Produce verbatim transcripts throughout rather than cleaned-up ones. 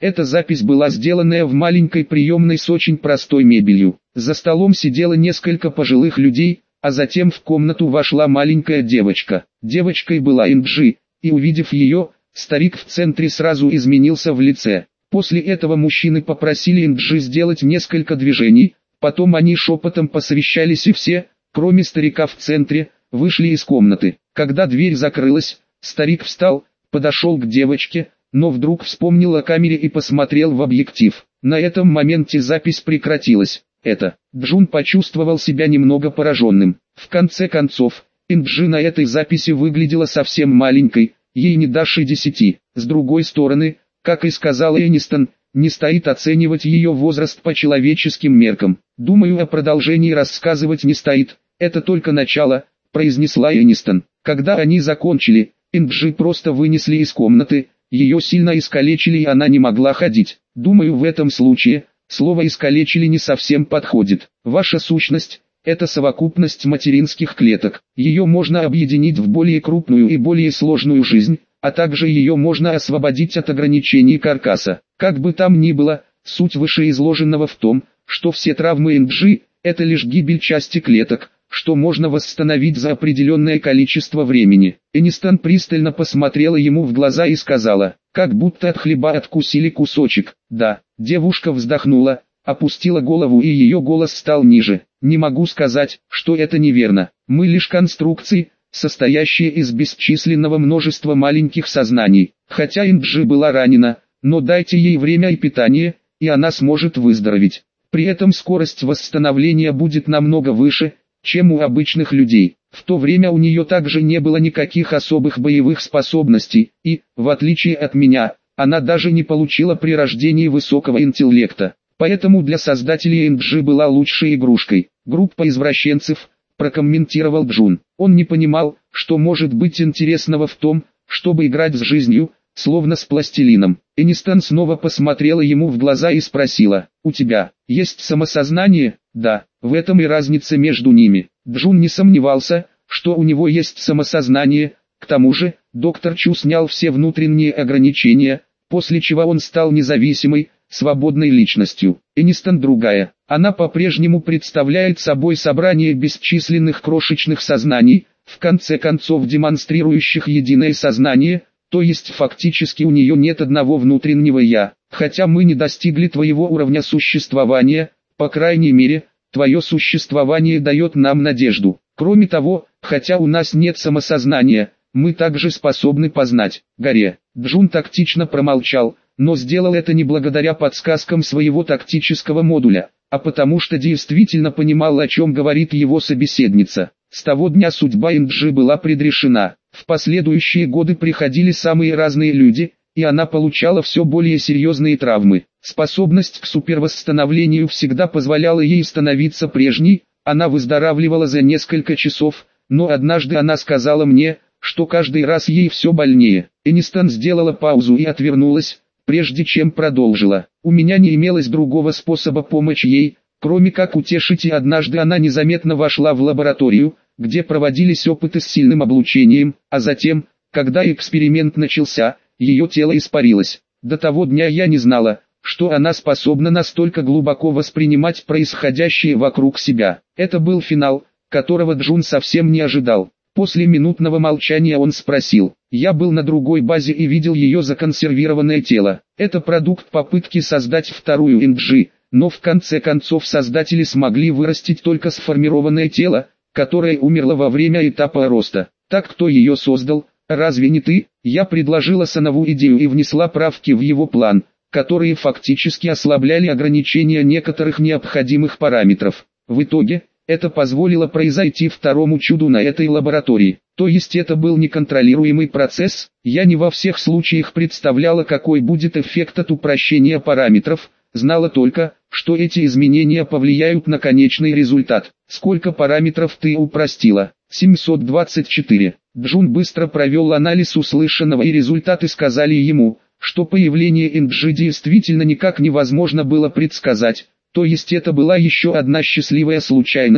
Эта запись была сделанная в маленькой приемной с очень простой мебелью. За столом сидело несколько пожилых людей, а затем в комнату вошла маленькая девочка. Девочкой была Инджи, и увидев ее, старик в центре сразу изменился в лице. После этого мужчины попросили Инджи сделать несколько движений, потом они шепотом посовещались и все, кроме старика в центре, вышли из комнаты. Когда дверь закрылась, старик встал, подошел к девочке, но вдруг вспомнил о камере и посмотрел в объектив. На этом моменте запись прекратилась. Это, Джун почувствовал себя немного пораженным. В конце концов, Инджи на этой записи выглядела совсем маленькой, ей не дашь и десяти. С другой стороны, как и сказал Энистон, не стоит оценивать ее возраст по человеческим меркам. Думаю, о продолжении рассказывать не стоит, это только начало, произнесла Энистон. Когда они закончили, Инджи просто вынесли из комнаты, ее сильно искалечили и она не могла ходить. Думаю, в этом случае, слово «искалечили» не совсем подходит. Ваша сущность – это совокупность материнских клеток. Ее можно объединить в более крупную и более сложную жизнь, а также ее можно освободить от ограничений каркаса. Как бы там ни было, суть вышеизложенного в том, что все травмы Инджи – это лишь гибель части клеток, что можно восстановить за определенное количество времени. Энистон пристально посмотрела ему в глаза и сказала, как будто от хлеба откусили кусочек. Да, девушка вздохнула, опустила голову и ее голос стал ниже. Не могу сказать, что это неверно. Мы лишь конструкции, состоящие из бесчисленного множества маленьких сознаний. Хотя Инджи была ранена, но дайте ей время и питание, и она сможет выздороветь. При этом скорость восстановления будет намного выше, чем у обычных людей. В то время у нее также не было никаких особых боевых способностей, и, в отличие от меня, она даже не получила при рождении высокого интеллекта. Поэтому для создателей Инджи была лучшей игрушкой. Группа извращенцев, прокомментировал Джун. Он не понимал, что может быть интересного в том, чтобы играть с жизнью, словно с пластилином. Энистон снова посмотрела ему в глаза и спросила, «У тебя есть самосознание?» «Да, в этом и разница между ними». Джун не сомневался, что у него есть самосознание. К тому же, доктор Чу снял все внутренние ограничения, после чего он стал независимой, свободной личностью. Энистон другая. Она по-прежнему представляет собой собрание бесчисленных крошечных сознаний, в конце концов демонстрирующих единое сознание, то есть фактически у нее нет одного внутреннего «я». Хотя мы не достигли твоего уровня существования, по крайней мере, твое существование дает нам надежду. Кроме того, хотя у нас нет самосознания, мы также способны познать. Горе. Джун тактично промолчал, но сделал это не благодаря подсказкам своего тактического модуля, а потому что действительно понимал, о чем говорит его собеседница. С того дня судьба Инджи была предрешена. В последующие годы приходили самые разные люди, и она получала все более серьезные травмы. Способность к супервосстановлению всегда позволяла ей становиться прежней, она выздоравливала за несколько часов, но однажды она сказала мне, что каждый раз ей все больнее. Энистон сделала паузу и отвернулась, прежде чем продолжила. У меня не имелось другого способа помочь ей, кроме как утешить, и однажды она незаметно вошла в лабораторию, где проводились опыты с сильным облучением, а затем, когда эксперимент начался, ее тело испарилось. До того дня я не знала, что она способна настолько глубоко воспринимать происходящее вокруг себя. Это был финал, которого Джун совсем не ожидал. После минутного молчания он спросил, я был на другой базе и видел ее законсервированное тело. Это продукт попытки создать вторую Инджи, но в конце концов создатели смогли вырастить только сформированное тело, которое умерло во время этапа роста. Так кто ее создал? Разве не ты? Я предложила Санову идею и внесла правки в его план, которые фактически ослабляли ограничения некоторых необходимых параметров. В итоге, это позволило произойти второму чуду на этой лаборатории. То есть это был неконтролируемый процесс, я не во всех случаях представляла, какой будет эффект от упрощения параметров, знала только, что эти изменения повлияют на конечный результат. Сколько параметров ты упростила? семьсот двадцать четыре. Джун быстро провел анализ услышанного, и результаты сказали ему, что появление Инджи действительно никак невозможно было предсказать, то есть это была еще одна счастливая случайность,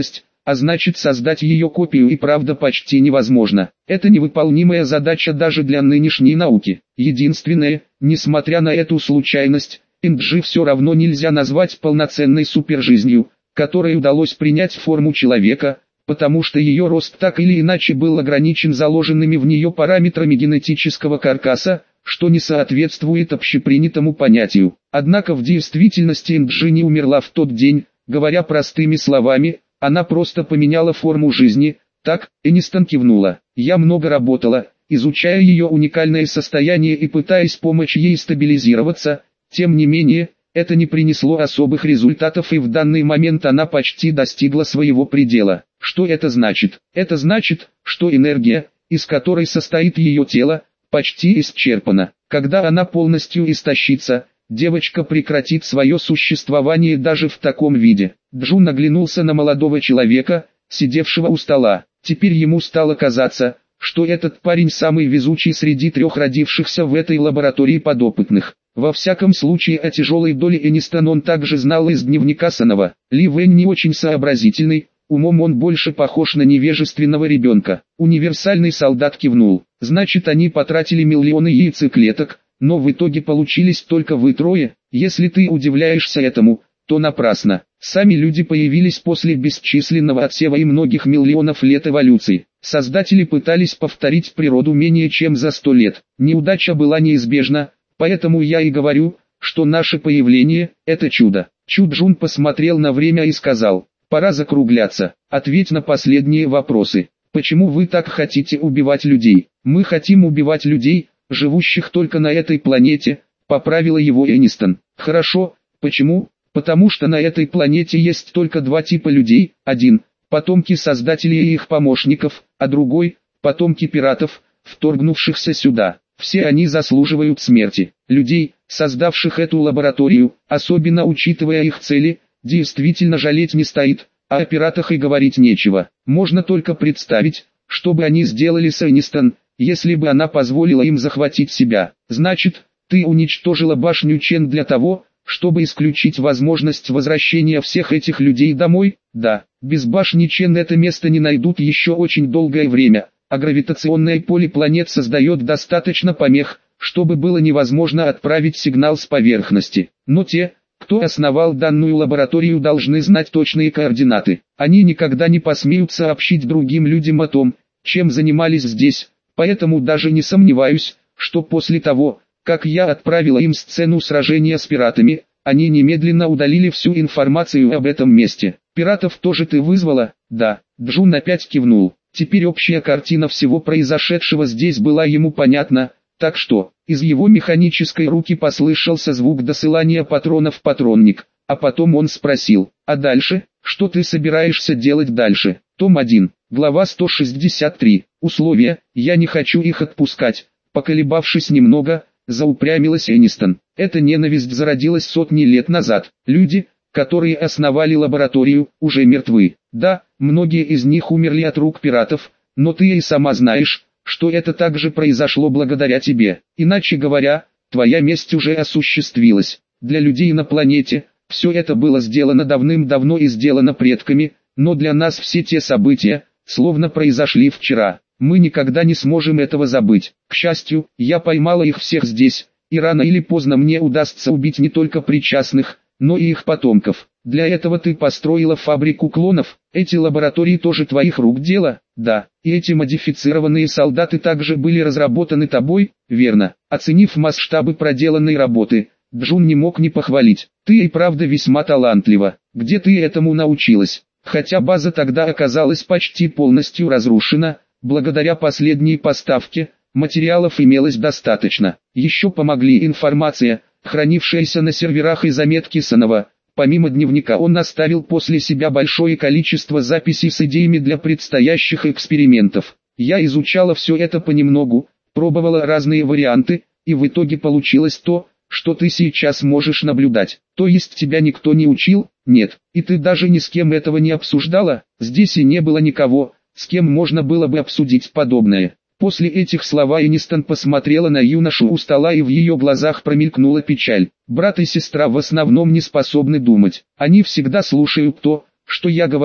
а значит создать ее копию и правда почти невозможно. Это невыполнимая задача даже для нынешней науки. Единственное, несмотря на эту случайность, Инджи все равно нельзя назвать полноценной супержизнью, которой удалось принять форму человека, потому что ее рост так или иначе был ограничен заложенными в нее параметрами генетического каркаса, что не соответствует общепринятому понятию. Однако в действительности Инджи не умерла в тот день, говоря простыми словами, она просто поменяла форму жизни. Так, Энистон кивнула. Я много работала, изучая ее уникальное состояние и пытаясь помочь ей стабилизироваться. Тем не менее, это не принесло особых результатов, и в данный момент она почти достигла своего предела. Что это значит? Это значит, что энергия, из которой состоит ее тело, почти исчерпана. Когда она полностью истощится, девочка прекратит свое существование даже в таком виде. Джун оглянулся на молодого человека, сидевшего у стола. Теперь ему стало казаться, что этот парень самый везучий среди трех родившихся в этой лаборатории подопытных. Во всяком случае о тяжелой доле Энистон он также знал из дневника Санова. Ли Вэнь не очень сообразительный, умом он больше похож на невежественного ребенка. Универсальный солдат кивнул. Значит, они потратили миллионы яйцеклеток, но в итоге получились только вы трое. Если ты удивляешься этому, то напрасно. Сами люди появились после бесчисленного отсева и многих миллионов лет эволюции. Создатели пытались повторить природу менее чем за сто лет. Неудача была неизбежна, поэтому я и говорю, что наше появление – это чудо. Чуджун посмотрел на время и сказал: пора закругляться. Ответь на последние вопросы. Почему вы так хотите убивать людей? Мы хотим убивать людей, живущих только на этой планете, поправила его Энистон. Хорошо, почему? Потому что на этой планете есть только два типа людей. Один – потомки создателей и их помощников, а другой – потомки пиратов, вторгнувшихся сюда. Все они заслуживают смерти. Людей, создавших эту лабораторию, особенно учитывая их цели, действительно жалеть не стоит, а о пиратах и говорить нечего. Можно только представить, что бы они сделали с Энистон, если бы она позволила им захватить себя. Значит, ты уничтожила башню Чен для того, чтобы исключить возможность возвращения всех этих людей домой? Да, без башни Чен это место не найдут еще очень долгое время, а гравитационное поле планет создает достаточно помех, чтобы было невозможно отправить сигнал с поверхности. Но те, кто основал данную лабораторию, должны знать точные координаты. Они никогда не посмеют сообщить другим людям о том, чем занимались здесь, поэтому даже не сомневаюсь, что после того, как я отправила им сцену сражения с пиратами, они немедленно удалили всю информацию об этом месте. Пиратов тоже ты вызвала? Да. Джун опять кивнул. Теперь общая картина всего произошедшего здесь была ему понятна, так что, из его механической руки послышался звук досылания патронов в патронник, а потом он спросил: а дальше, что ты собираешься делать дальше? Том один, глава сто шестьдесят три, условия, я не хочу их отпускать. Поколебавшись немного, заупрямилась Энистон. Эта ненависть зародилась сотни лет назад. Люди, которые основали лабораторию, уже мертвы. Да, многие из них умерли от рук пиратов, но ты и сама знаешь, что это также произошло благодаря тебе. Иначе говоря, твоя месть уже осуществилась. Для людей на планете, все это было сделано давным-давно и сделано предками, но для нас все те события, словно произошли вчера. Мы никогда не сможем этого забыть. К счастью, я поймала их всех здесь, и рано или поздно мне удастся убить не только причастных, но и их потомков. Для этого ты построила фабрику клонов. Эти лаборатории тоже твоих рук дело? Да. И эти модифицированные солдаты также были разработаны тобой? Верно. Оценив масштабы проделанной работы, Джун не мог не похвалить. Ты и правда весьма талантлива. Где ты этому научилась? Хотя база тогда оказалась почти полностью разрушена, благодаря последней поставке, материалов имелось достаточно. Еще помогли информация, хранившаяся на серверах, и заметки Санова. Помимо дневника он оставил после себя большое количество записей с идеями для предстоящих экспериментов. Я изучала все это понемногу, пробовала разные варианты, и в итоге получилось то, что ты сейчас можешь наблюдать. То есть тебя никто не учил? Нет. И ты даже ни с кем этого не обсуждала? Здесь и не было никого, с кем можно было бы обсудить подобное. После этих слов Энистон посмотрела на юношу у стола, и в ее глазах промелькнула печаль. Брат и сестра в основном не способны думать. Они всегда слушают то, что я говорю,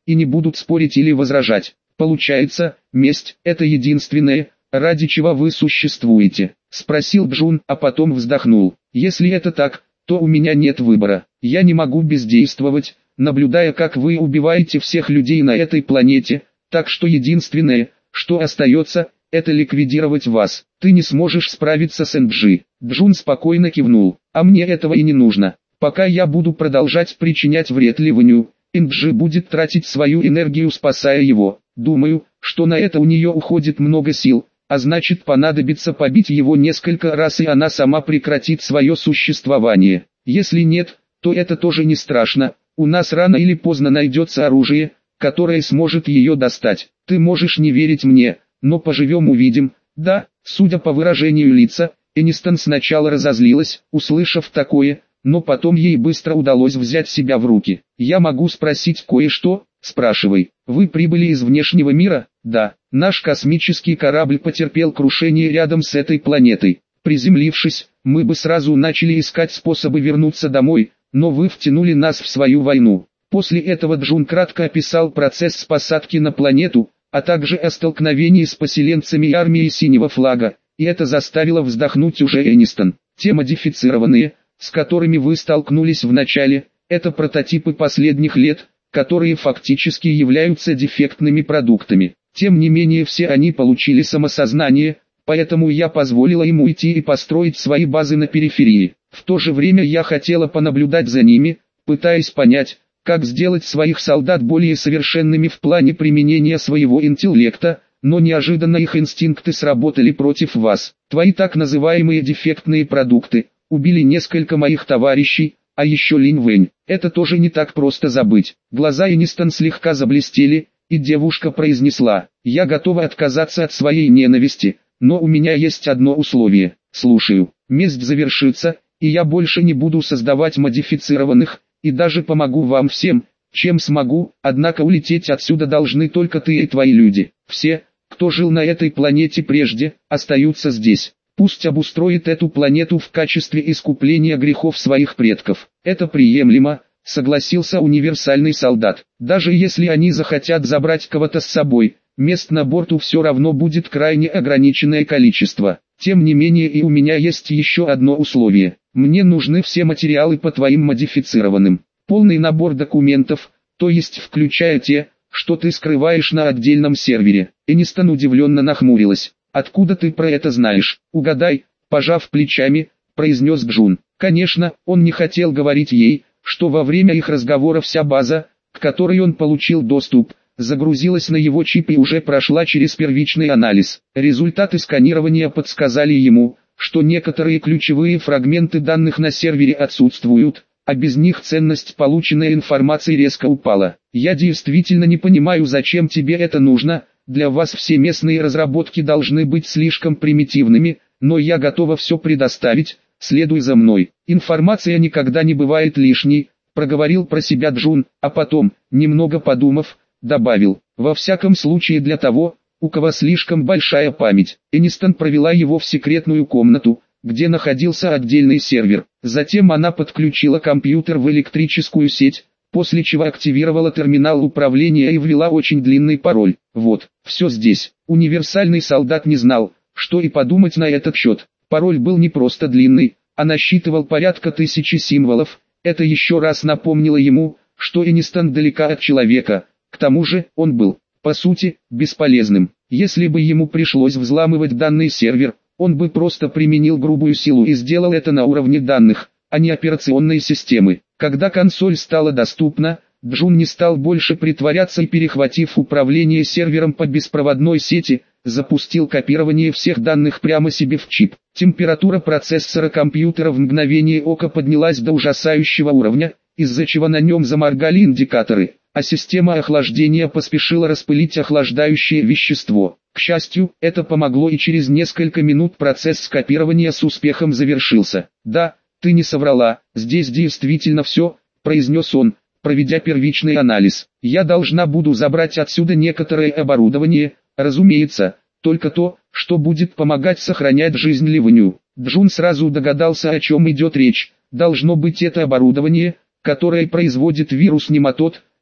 и не будут спорить или возражать. Получается, месть – это единственное, ради чего вы существуете? Спросил Джун, а потом вздохнул. Если это так, то у меня нет выбора. Я не могу бездействовать, наблюдая, как вы убиваете всех людей на этой планете, так что единственное, что остается, это ликвидировать вас. Ты не сможешь справиться с Энджи. Джун спокойно кивнул. А мне этого и не нужно. Пока я буду продолжать причинять вред Ливаню, Энджи будет тратить свою энергию, спасая его. Думаю, что на это у нее уходит много сил, а значит понадобится побить его несколько раз, и она сама прекратит свое существование. Если нет, то это тоже не страшно. У нас рано или поздно найдется оружие, которое сможет ее достать. Ты можешь не верить мне, но поживем увидим. Да, судя по выражению лица, Энистон сначала разозлилась, услышав такое, но потом ей быстро удалось взять себя в руки. Я могу спросить кое-что? Спрашивай. Вы прибыли из внешнего мира? Да. Наш космический корабль потерпел крушение рядом с этой планетой. Приземлившись, мы бы сразу начали искать способы вернуться домой, но вы втянули нас в свою войну. После этого Джун кратко описал процесс посадки на планету, а также о столкновении с поселенцами и армией Синего Флага, и это заставило вздохнуть уже Энистон. Те модифицированные, с которыми вы столкнулись в начале, это прототипы последних лет, которые фактически являются дефектными продуктами. Тем не менее все они получили самосознание, поэтому я позволила им уйти и построить свои базы на периферии. В то же время я хотела понаблюдать за ними, пытаясь понять, как сделать своих солдат более совершенными в плане применения своего интеллекта, но неожиданно их инстинкты сработали против вас. Твои так называемые дефектные продукты убили несколько моих товарищей, а еще Линь Вэнь. Это тоже не так просто забыть. Глаза Энистон слегка заблестели, и девушка произнесла: «Я готова отказаться от своей ненависти, но у меня есть одно условие». «Слушаю». «Месть завершится, и я больше не буду создавать модифицированных, и даже помогу вам всем, чем смогу, однако улететь отсюда должны только ты и твои люди. Все, кто жил на этой планете прежде, остаются здесь. Пусть обустроит эту планету в качестве искупления грехов своих предков». «Это приемлемо», — согласился универсальный солдат. «Даже если они захотят забрать кого-то с собой, мест на борту все равно будет крайне ограниченное количество. Тем не менее и у меня есть еще одно условие. Мне нужны все материалы по твоим модифицированным. Полный набор документов, то есть включая те, что ты скрываешь на отдельном сервере». Энистон удивленно нахмурилась. «Откуда ты про это знаешь?» «Угадай», — пожав плечами, произнес Джун. Конечно, он не хотел говорить ей, что во время их разговора вся база, к которой он получил доступ, загрузилась на его чип и уже прошла через первичный анализ. Результаты сканирования подсказали ему, что некоторые ключевые фрагменты данных на сервере отсутствуют, а без них ценность полученной информации резко упала. «Я действительно не понимаю, зачем тебе это нужно. Для вас все местные разработки должны быть слишком примитивными, но я готова все предоставить, следуй за мной». «Информация никогда не бывает лишней», — проговорил про себя Джун, а потом, немного подумав, добавил: «Во всяком случае для того, у кого слишком большая память». Энистон провела его в секретную комнату, где находился отдельный сервер. Затем она подключила компьютер в электрическую сеть, после чего активировала терминал управления и ввела очень длинный пароль. Вот, все здесь. Универсальный солдат не знал, что и подумать на этот счет. Пароль был не просто длинный, а насчитывал порядка тысячи символов. Это еще раз напомнило ему, что Энистон далека от человека. К тому же, он был, по сути, бесполезным. Если бы ему пришлось взламывать данный сервер, он бы просто применил грубую силу и сделал это на уровне данных, а не операционной системы. Когда консоль стала доступна, Джун не стал больше притворяться и, перехватив управление сервером по беспроводной сети, запустил копирование всех данных прямо себе в чип. Температура процессора компьютера в мгновение ока поднялась до ужасающего уровня, из-за чего на нем заморгали индикаторы, а система охлаждения поспешила распылить охлаждающее вещество. К счастью, это помогло, и через несколько минут процесс скопирования с успехом завершился. «Да, ты не соврала, здесь действительно все», — произнес он, проведя первичный анализ. «Я должна буду забрать отсюда некоторое оборудование, разумеется, только то, что будет помогать сохранять жизнь Ливаню». Джун сразу догадался, о чем идет речь. Должно быть это оборудование, которое производит вирус нематод,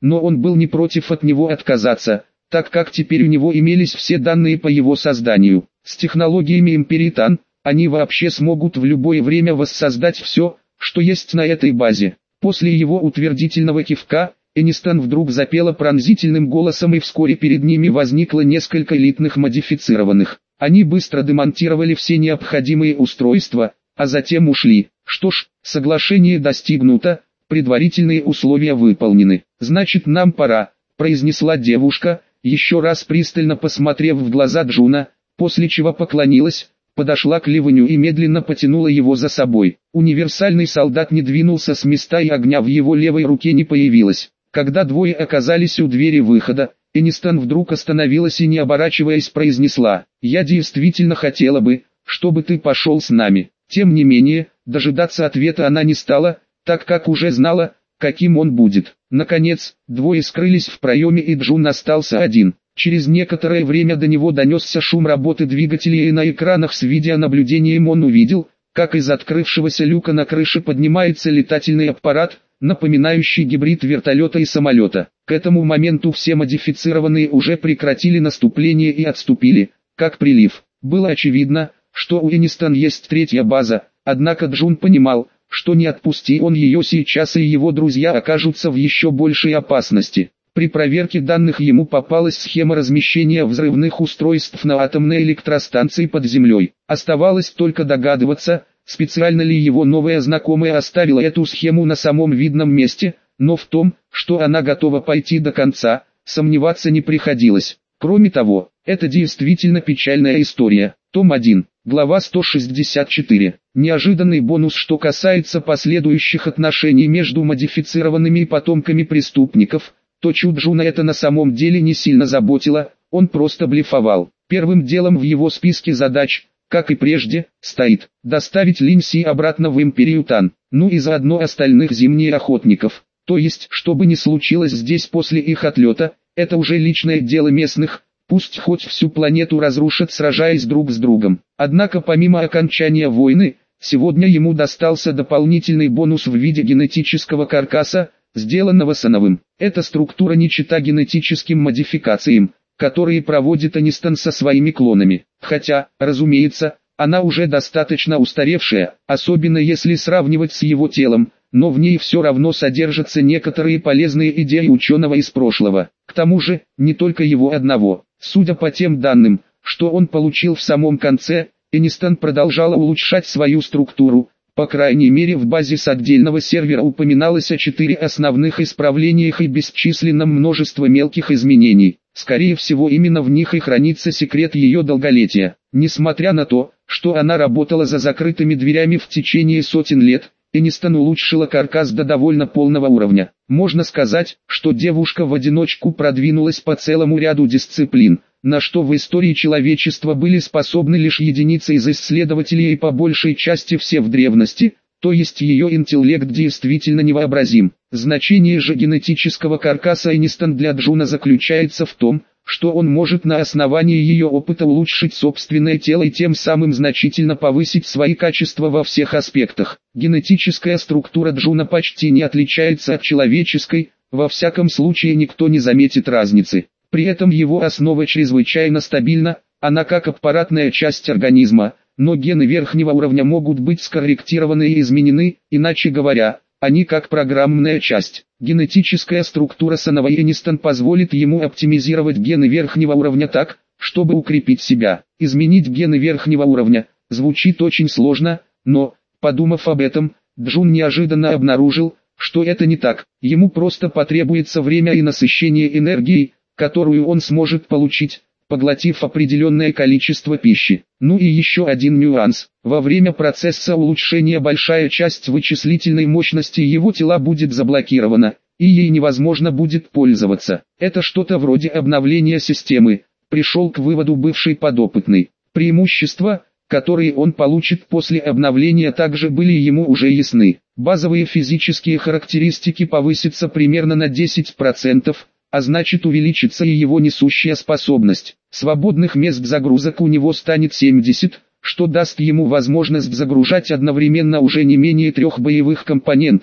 но он был не против от него отказаться, так как теперь у него имелись все данные по его созданию. С технологиями Империтан, они вообще смогут в любое время воссоздать все, что есть на этой базе. После его утвердительного кивка, Энистон вдруг запела пронзительным голосом, и вскоре перед ними возникло несколько элитных модифицированных. Они быстро демонтировали все необходимые устройства, а затем ушли. Что ж, соглашение достигнуто, предварительные условия выполнены. «Значит, нам пора», — произнесла девушка, еще раз пристально посмотрев в глаза Джуна, после чего поклонилась, подошла к Ливаню и медленно потянула его за собой. Универсальный солдат не двинулся с места, и огня в его левой руке не появилось. Когда двое оказались у двери выхода, Энистон вдруг остановилась и, не оборачиваясь, произнесла: «Я действительно хотела бы, чтобы ты пошел с нами». Тем не менее, дожидаться ответа она не стала, так как уже знала, каким он будет. Наконец, двое скрылись в проеме, и Джун остался один. Через некоторое время до него донесся шум работы двигателей, и на экранах с видеонаблюдением он увидел, как из открывшегося люка на крыше поднимается летательный аппарат, напоминающий гибрид вертолета и самолета. К этому моменту все модифицированные уже прекратили наступление и отступили, как прилив. Было очевидно, что у Энистон есть третья база, однако Джун понимал, что не отпусти он ее сейчас, и его друзья окажутся в еще большей опасности. При проверке данных ему попалась схема размещения взрывных устройств на атомной электростанции под землей. Оставалось только догадываться, специально ли его новая знакомая оставила эту схему на самом видном месте, но в том, что она готова пойти до конца, сомневаться не приходилось. Кроме того, это действительно печальная история. Том один, глава сто шестьдесят четыре. Неожиданный бонус. Что касается последующих отношений между модифицированными и потомками преступников, то Чу Джуна это на самом деле не сильно заботило, он просто блефовал. Первым делом в его списке задач, как и прежде, стоит доставить Линь Си обратно в Империю Тан, ну и заодно остальных зимних охотников. То есть, что бы ни случилось здесь после их отлета, это уже личное дело местных, пусть хоть всю планету разрушат, сражаясь друг с другом. Однако помимо окончания войны, сегодня ему достался дополнительный бонус в виде генетического каркаса, сделанного Сановым. Эта структура не чета генетическим модификациям, которые проводит Энистон со своими клонами. Хотя, разумеется, она уже достаточно устаревшая, особенно если сравнивать с его телом, но в ней все равно содержатся некоторые полезные идеи ученого из прошлого. К тому же, не только его одного. Судя по тем данным, что он получил в самом конце, Энистон продолжала улучшать свою структуру. По крайней мере, в базе с отдельного сервера упоминалось о четыре основных исправлениях и бесчисленном множестве мелких изменений. Скорее всего, именно в них и хранится секрет ее долголетия. Несмотря на то, что она работала за закрытыми дверями в течение сотен лет, Энистон улучшила каркас до довольно полного уровня. Можно сказать, что девушка в одиночку продвинулась по целому ряду дисциплин, на что в истории человечества были способны лишь единицы из исследователей, и по большей части все в древности, то есть ее интеллект действительно невообразим. Значение же генетического каркаса Энистон для Джуна заключается в том, что он может на основании ее опыта улучшить собственное тело и тем самым значительно повысить свои качества во всех аспектах. Генетическая структура Джуна почти не отличается от человеческой, во всяком случае никто не заметит разницы. При этом его основа чрезвычайно стабильна, она как аппаратная часть организма, но гены верхнего уровня могут быть скорректированы и изменены, иначе говоря, они как программная часть. Генетическая структура Санова Энистон позволит ему оптимизировать гены верхнего уровня так, чтобы укрепить себя. Изменить гены верхнего уровня звучит очень сложно, но, подумав об этом, Джун неожиданно обнаружил, что это не так. Ему просто потребуется время и насыщение энергией, которую он сможет получить, поглотив определенное количество пищи. Ну и еще один нюанс. Во время процесса улучшения большая часть вычислительной мощности его тела будет заблокирована, и ей невозможно будет пользоваться. Это что-то вроде обновления системы, пришел к выводу бывший подопытный. Преимущества, которые он получит после обновления, также были ему уже ясны. Базовые физические характеристики повысятся примерно на десять процентов, а значит увеличится и его несущая способность. Свободных мест загрузок у него станет семьдесят, что даст ему возможность загружать одновременно уже не менее трех боевых компонентов,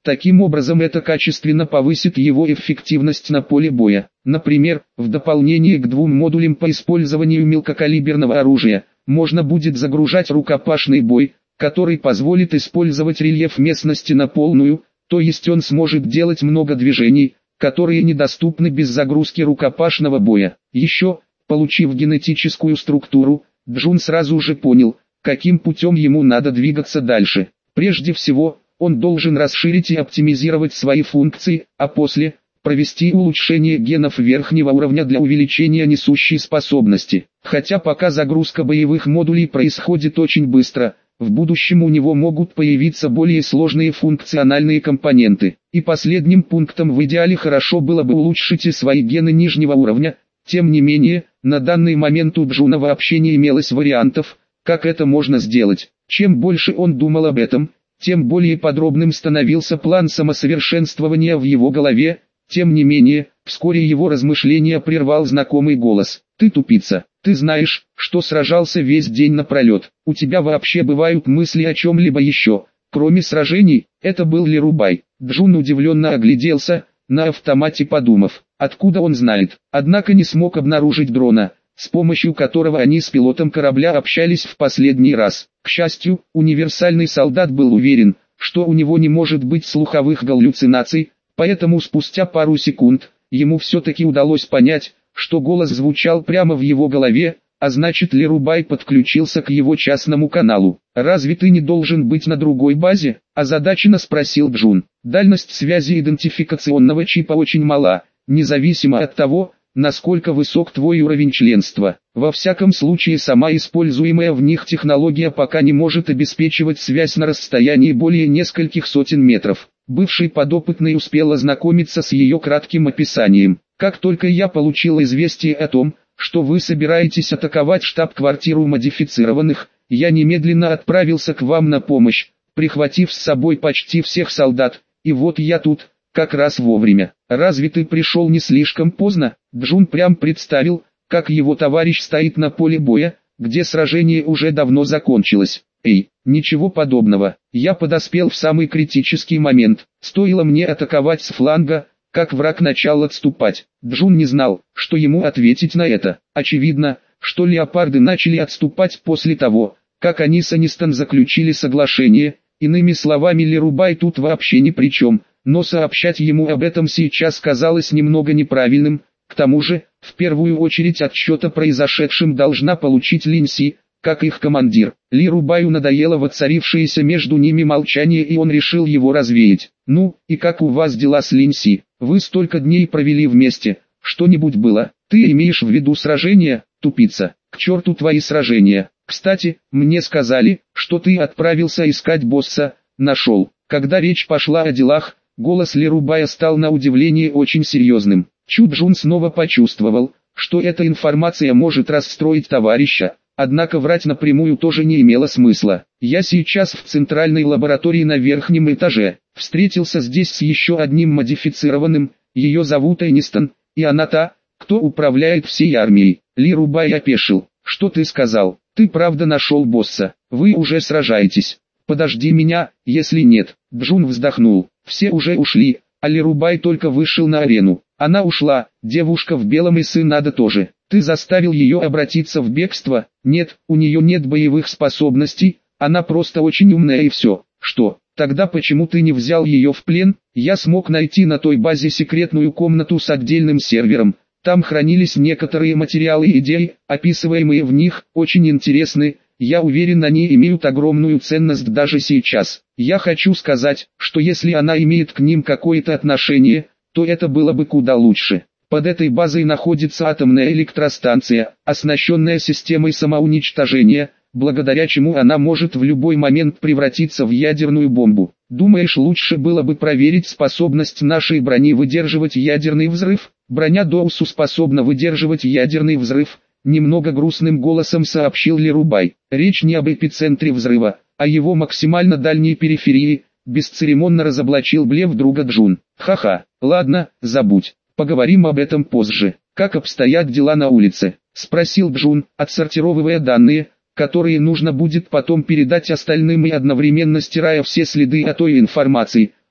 Таким образом это качественно повысит его эффективность на поле боя. Например, в дополнение к двум модулям по использованию мелкокалиберного оружия, можно будет загружать рукопашный бой, который позволит использовать рельеф местности на полную, то есть он сможет делать много движений, которые недоступны без загрузки рукопашного боя. Еще, получив генетическую структуру, Джун сразу же понял, каким путем ему надо двигаться дальше. Прежде всего, он должен расширить и оптимизировать свои функции, а после – провести улучшение генов верхнего уровня для увеличения несущей способности. Хотя пока загрузка боевых модулей происходит очень быстро, в будущем у него могут появиться более сложные функциональные компоненты. И последним пунктом в идеале хорошо было бы улучшить и свои гены нижнего уровня. Тем не менее, на данный момент у Джуна вообще не имелось вариантов, как это можно сделать. Чем больше он думал об этом, тем более подробным становился план самосовершенствования в его голове. Тем не менее, вскоре его размышления прервал знакомый голос. «Ты тупица, ты знаешь, что сражался весь день напролет. У тебя вообще бывают мысли о чем-либо еще, кроме сражений?» Это был Ли Рубай. Джун удивленно огляделся, на автомате подумав, откуда он знает. Однако не смог обнаружить дрона, с помощью которого они с пилотом корабля общались в последний раз. К счастью, универсальный солдат был уверен, что у него не может быть слуховых галлюцинаций, поэтому спустя пару секунд, ему все-таки удалось понять, что голос звучал прямо в его голове, а значит Ли Рубай подключился к его частному каналу. «Разве ты не должен быть на другой базе?» – озадаченно спросил Джун. «Дальность связи идентификационного чипа очень мала, независимо от того, насколько высок твой уровень членства. Во всяком случае сама используемая в них технология пока не может обеспечивать связь на расстоянии более нескольких сотен метров». Бывший подопытный успел ознакомиться с ее кратким описанием. «Как только я получил известие о том, что вы собираетесь атаковать штаб-квартиру модифицированных, я немедленно отправился к вам на помощь, прихватив с собой почти всех солдат, и вот я тут, как раз вовремя. Разве ты пришел не слишком поздно?» Джун прям представил, как его товарищ стоит на поле боя, где сражение уже давно закончилось. «Эй, ничего подобного, я подоспел в самый критический момент, стоило мне атаковать с фланга, как враг начал отступать». Джун не знал, что ему ответить на это. Очевидно, что леопарды начали отступать после того, как они с Анистон заключили соглашение, иными словами Ли Рубай тут вообще ни при чем, но сообщать ему об этом сейчас казалось немного неправильным. К тому же, в первую очередь отчет о произошедшем должна получить Линси, как их командир. Ли Рубаю надоело воцарившееся между ними молчание, и он решил его развеять. «Ну, и как у вас дела с Линси? Вы столько дней провели вместе, что-нибудь было? Ты имеешь в виду сражения, тупица? К черту твои сражения. Кстати, мне сказали, что ты отправился искать босса, нашел». Когда речь пошла о делах, голос Ли Рубая стал на удивление очень серьезным. Чу Джун снова почувствовал, что эта информация может расстроить товарища. Однако врать напрямую тоже не имело смысла. «Я сейчас в центральной лаборатории на верхнем этаже. Встретился здесь с еще одним модифицированным, ее зовут Энистон, и она та, кто управляет всей армией». Ли Рубай опешил. «Что ты сказал? Ты правда нашел босса? Вы уже сражаетесь? Подожди меня, если нет». Джун вздохнул. Все уже ушли, а Ли Рубай только вышел на арену. Она ушла, девушка в белом и сын Ада тоже. Ты заставил ее обратиться в бегство? Нет, у нее нет боевых способностей, она просто очень умная и все. Что, тогда почему ты не взял ее в плен? Я смог найти на той базе секретную комнату с отдельным сервером. Там хранились некоторые материалы и идеи, описываемые в них, очень интересны. Я уверен, они имеют огромную ценность даже сейчас. Я хочу сказать, что если она имеет к ним какое-то отношение, то это было бы куда лучше. Под этой базой находится атомная электростанция, оснащенная системой самоуничтожения, благодаря чему она может в любой момент превратиться в ядерную бомбу. Думаешь, лучше было бы проверить способность нашей брони выдерживать ядерный взрыв? Броня Доусу способна выдерживать ядерный взрыв, немного грустным голосом сообщил Ли Рубай. Речь не об эпицентре взрыва, а его максимально дальней периферии, бесцеремонно разоблачил блеф друга Джун. Ха-ха, ладно, забудь. Поговорим об этом позже. Как обстоят дела на улице? Спросил Джун, отсортировывая данные, которые нужно будет потом передать остальным и одновременно стирая все следы о той информации,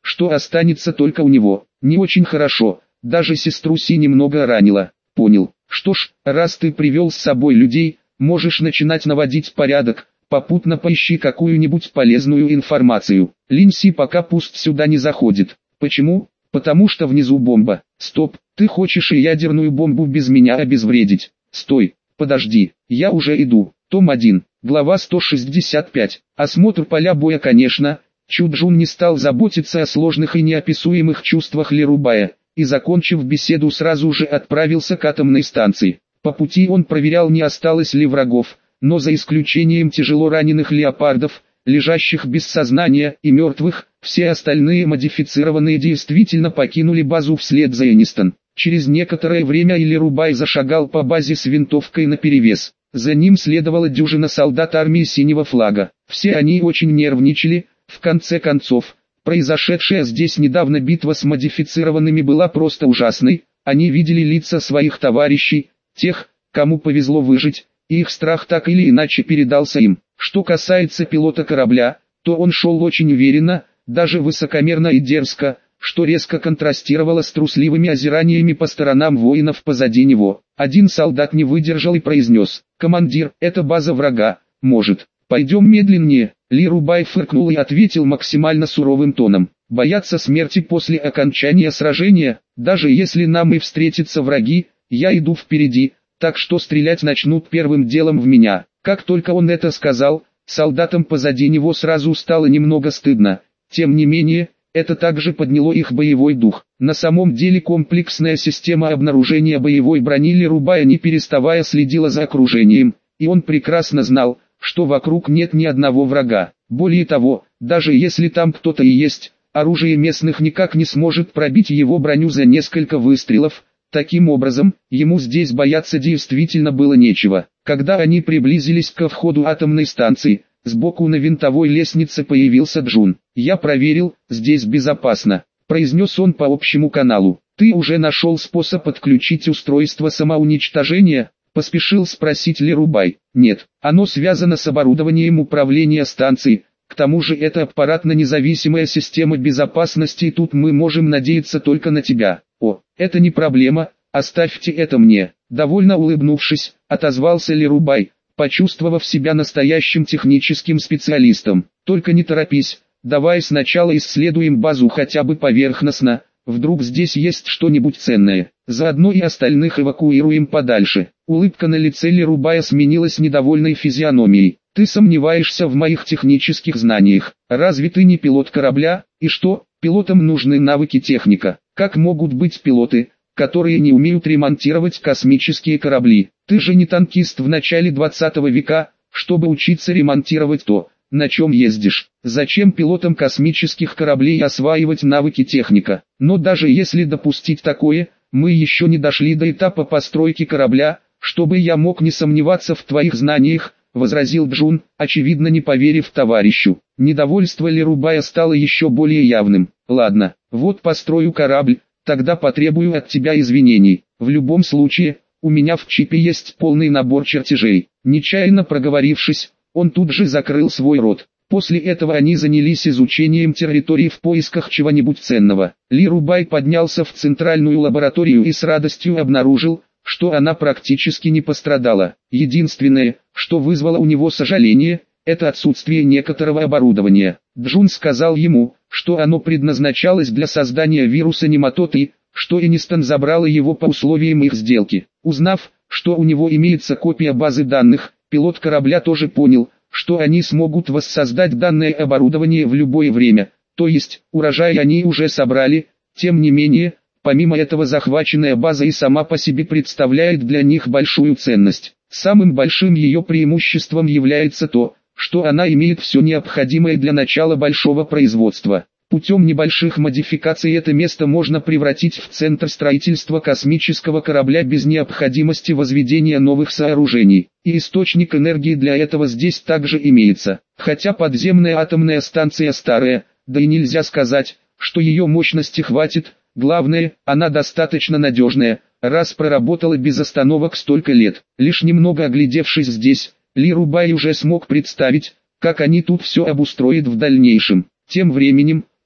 что останется только у него. Не очень хорошо, даже сестру Си немного ранило. Понял. Что ж, раз ты привел с собой людей, можешь начинать наводить порядок, попутно поищи какую-нибудь полезную информацию. Линь Си пока пусть сюда не заходит. Почему? Потому что внизу бомба. Стоп, ты хочешь и ядерную бомбу без меня обезвредить? Стой, подожди, я уже иду. Том один, глава сто шестьдесят пять. Осмотр поля боя. Конечно, Чу Джун не стал заботиться о сложных и неописуемых чувствах Ли Рубая, и, закончив беседу, сразу же отправился к атомной станции. По пути он проверял, не осталось ли врагов, но за исключением тяжело раненых леопардов, лежащих без сознания, и мертвых, все остальные модифицированные действительно покинули базу вслед за Энистон. Через некоторое время Ли Рубай зашагал по базе с винтовкой наперевес. За ним следовала дюжина солдат армии синего флага. Все они очень нервничали. В конце концов, произошедшая здесь недавно битва с модифицированными была просто ужасной. Они видели лица своих товарищей, тех, кому повезло выжить, и их страх так или иначе передался им. Что касается пилота корабля, то он шел очень уверенно, даже высокомерно и дерзко, что резко контрастировало с трусливыми озираниями по сторонам воинов позади него. Один солдат не выдержал и произнес: «Командир, это база врага, может, пойдем медленнее?» Ли Рубай фыркнул и ответил максимально суровым тоном: «Бояться смерти после окончания сражения, даже если нам и встретятся враги, я иду впереди, так что стрелять начнут первым делом в меня». Как только он это сказал, солдатам позади него сразу стало немного стыдно. Тем не менее, это также подняло их боевой дух. На самом деле комплексная система обнаружения боевой брони Ли Рубая не переставая следила за окружением, и он прекрасно знал, что вокруг нет ни одного врага. Более того, даже если там кто-то и есть, оружие местных никак не сможет пробить его броню за несколько выстрелов. Таким образом, ему здесь бояться действительно было нечего. Когда они приблизились ко входу атомной станции, сбоку на винтовой лестнице появился Джун. «Я проверил, здесь безопасно», — произнес он по общему каналу. «Ты уже нашел способ отключить устройство самоуничтожения?» — поспешил спросить Ли Рубай. «Нет, оно связано с оборудованием управления станцией. К тому же это аппаратно-независимая система безопасности, и тут мы можем надеяться только на тебя». «О, это не проблема, оставьте это мне», — довольно улыбнувшись, отозвался Ли Рубай, почувствовав себя настоящим техническим специалистом. «Только не торопись, давай сначала исследуем базу хотя бы поверхностно, вдруг здесь есть что-нибудь ценное, заодно и остальных эвакуируем подальше». Улыбка на лице Ли Рубая сменилась недовольной физиономией. «Ты сомневаешься в моих технических знаниях? Разве ты не пилот корабля? И что, пилотам нужны навыки техника? Как могут быть пилоты, которые не умеют ремонтировать космические корабли? Ты же не танкист в начале двадцатого века, чтобы учиться ремонтировать то, на чем ездишь. Зачем пилотам космических кораблей осваивать навыки техника? Но даже если допустить такое, мы еще не дошли до этапа постройки корабля, чтобы я мог не сомневаться в твоих знаниях», — возразил Джун, очевидно не поверив товарищу. Недовольство Ли Рубая стало еще более явным. «Ладно, вот построю корабль, тогда потребую от тебя извинений. В любом случае, у меня в чипе есть полный набор чертежей». Нечаянно проговорившись, он тут же закрыл свой рот. После этого они занялись изучением территории в поисках чего-нибудь ценного. Ли Рубай поднялся в центральную лабораторию и с радостью обнаружил, что она практически не пострадала. Единственное, что вызвало у него сожаление, это отсутствие некоторого оборудования. Джун сказал ему, что оно предназначалось для создания вируса нематоды, что Энистон забрала его по условиям их сделки. Узнав, что у него имеется копия базы данных, пилот корабля тоже понял, что они смогут воссоздать данное оборудование в любое время, то есть, урожай они уже собрали. Тем не менее, помимо этого захваченная база и сама по себе представляет для них большую ценность. Самым большим ее преимуществом является то, что она имеет все необходимое для начала большого производства. Путем небольших модификаций это место можно превратить в центр строительства космического корабля без необходимости возведения новых сооружений. И источник энергии для этого здесь также имеется. Хотя подземная атомная станция старая, да и нельзя сказать, что ее мощности хватит. Главное, она достаточно надежная, раз проработала без остановок столько лет. Лишь немного оглядевшись здесь, Ли Рубай уже смог представить, как они тут все обустроят в дальнейшем. Тем временем,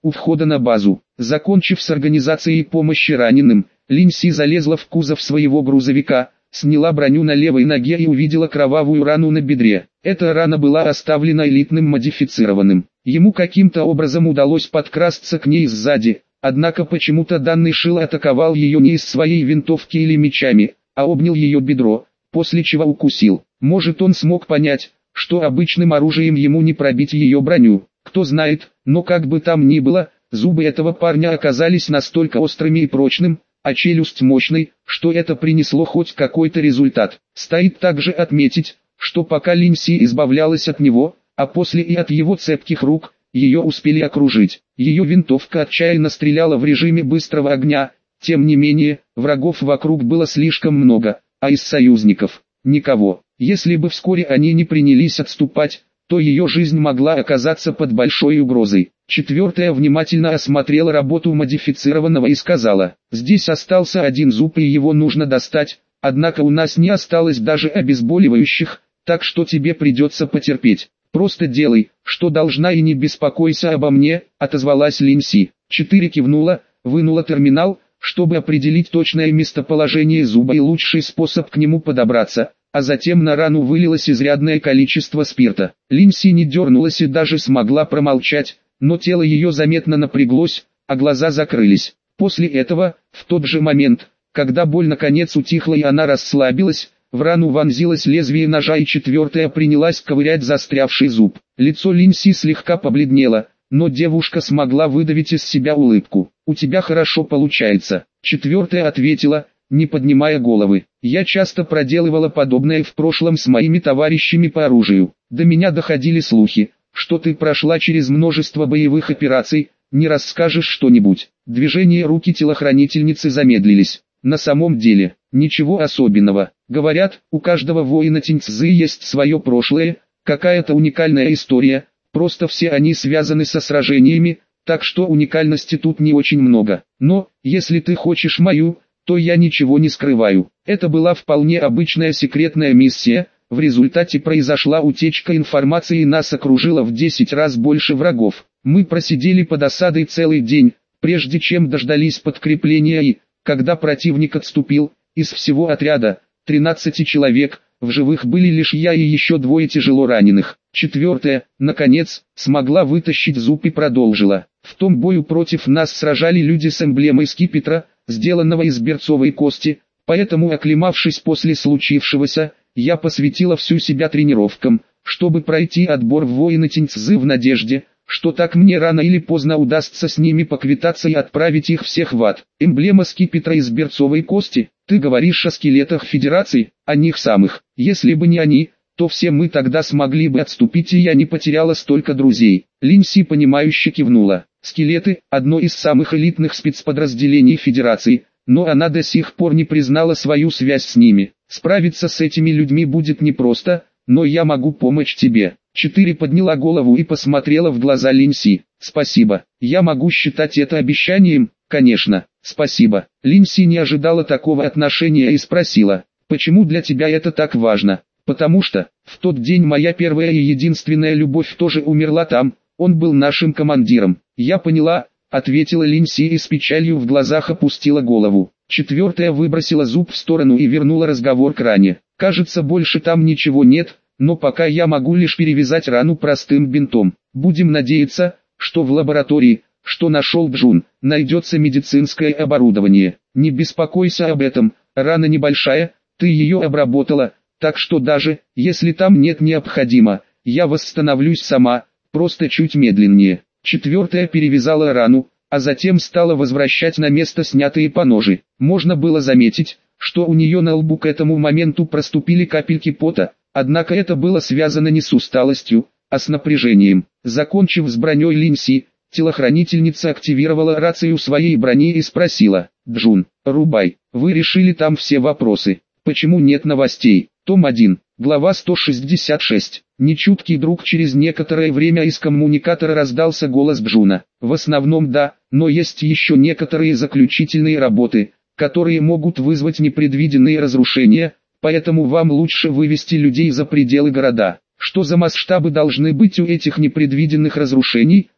у входа на базу. Закончив с организацией помощи раненым, Линси залезла в кузов своего грузовика, сняла броню на левой ноге и увидела кровавую рану на бедре. Эта рана была оставлена элитным модифицированным. Ему каким-то образом удалось подкрасться к ней сзади, однако почему-то данный Шил атаковал ее не из своей винтовки или мечами, а обнял ее бедро, после чего укусил. Может, он смог понять, что обычным оружием ему не пробить ее броню. Кто знает, но как бы там ни было, зубы этого парня оказались настолько острыми и прочным, а челюсть мощной, что это принесло хоть какой-то результат. Стоит также отметить, что пока Линси избавлялась от него, а после и от его цепких рук, ее успели окружить. Ее винтовка отчаянно стреляла в режиме быстрого огня, тем не менее, врагов вокруг было слишком много, а из союзников – никого. Если бы вскоре они не принялись отступать, то ее жизнь могла оказаться под большой угрозой. Четвертая внимательно осмотрела работу модифицированного и сказала: «Здесь остался один зуб и его нужно достать, однако у нас не осталось даже обезболивающих, так что тебе придется потерпеть. Просто делай, что должна и не беспокойся обо мне», — отозвалась Линси. Четыре кивнула, вынула терминал, чтобы определить точное местоположение зуба и лучший способ к нему подобраться, а затем на рану вылилось изрядное количество спирта. Линси не дернулась и даже смогла промолчать, но тело ее заметно напряглось, а глаза закрылись. После этого, в тот же момент, когда боль наконец утихла и она расслабилась, в рану вонзилось лезвие ножа и четвертая принялась ковырять застрявший зуб. Лицо Линси слегка побледнело, но девушка смогла выдавить из себя улыбку. «У тебя хорошо получается», — четвертая ответила, не поднимая головы. «Я часто проделывала подобное в прошлом с моими товарищами по оружию. До меня доходили слухи, что ты прошла через множество боевых операций, не расскажешь что-нибудь?» Движения руки телохранительницы замедлились. На самом деле, ничего особенного. Говорят, у каждого воина Тиньцзы есть свое прошлое, какая-то уникальная история, просто все они связаны со сражениями, так что уникальности тут не очень много. Но, если ты хочешь мою, то я ничего не скрываю. Это была вполне обычная секретная миссия, в результате произошла утечка информации и нас окружило в десять раз больше врагов. Мы просидели под осадой целый день, прежде чем дождались подкрепления и, когда противник отступил, из всего отряда, тринадцати человек, в живых были лишь я и еще двое тяжело раненых. Четвертая, наконец, смогла вытащить зуб и продолжила. В том бою против нас сражали люди с эмблемой скипетра, сделанного из берцовой кости, поэтому, оклемавшись после случившегося, я посвятила всю себя тренировкам, чтобы пройти отбор в воины Тиньцзы в надежде, что так мне рано или поздно удастся с ними поквитаться и отправить их всех в ад. Эмблема скипетра из берцовой кости, ты говоришь о скелетах Федерации, о них самых. Если бы не они, то все мы тогда смогли бы отступить и я не потеряла столько друзей. Линси понимающе кивнула. Скелеты – одно из самых элитных спецподразделений Федерации, но она до сих пор не признала свою связь с ними. Справиться с этими людьми будет непросто, но я могу помочь тебе. Четыре подняла голову и посмотрела в глаза Линси. Спасибо. Я могу считать это обещанием? Конечно. Спасибо. Линси не ожидала такого отношения и спросила: почему для тебя это так важно? Потому что, в тот день моя первая и единственная любовь тоже умерла там, он был нашим командиром. Я поняла, ответила Линси и с печалью в глазах опустила голову. Четвертая выбросила зуб в сторону и вернула разговор к ране. Кажется, больше там ничего нет, но пока я могу лишь перевязать рану простым бинтом. Будем надеяться, что в лаборатории, что нашел Джун, найдется медицинское оборудование. Не беспокойся об этом, рана небольшая, ты ее обработала, так что даже, если там нет необходимо, я восстановлюсь сама, просто чуть медленнее. Четвертая перевязала рану, а затем стала возвращать на место снятые поножи. Можно было заметить, что у нее на лбу к этому моменту проступили капельки пота, однако это было связано не с усталостью, а с напряжением. Закончив с броней Линси, телохранительница активировала рацию своей брони и спросила: «Джун, рубай, вы решили там все вопросы, почему нет новостей?» Том один, глава сто шестьдесят шесть. Нечуткий друг. Через некоторое время из коммуникатора раздался голос Джуна. «В основном да, но есть еще некоторые заключительные работы, которые могут вызвать непредвиденные разрушения, поэтому вам лучше вывести людей за пределы города». «Что за масштабы должны быть у этих непредвиденных разрушений?»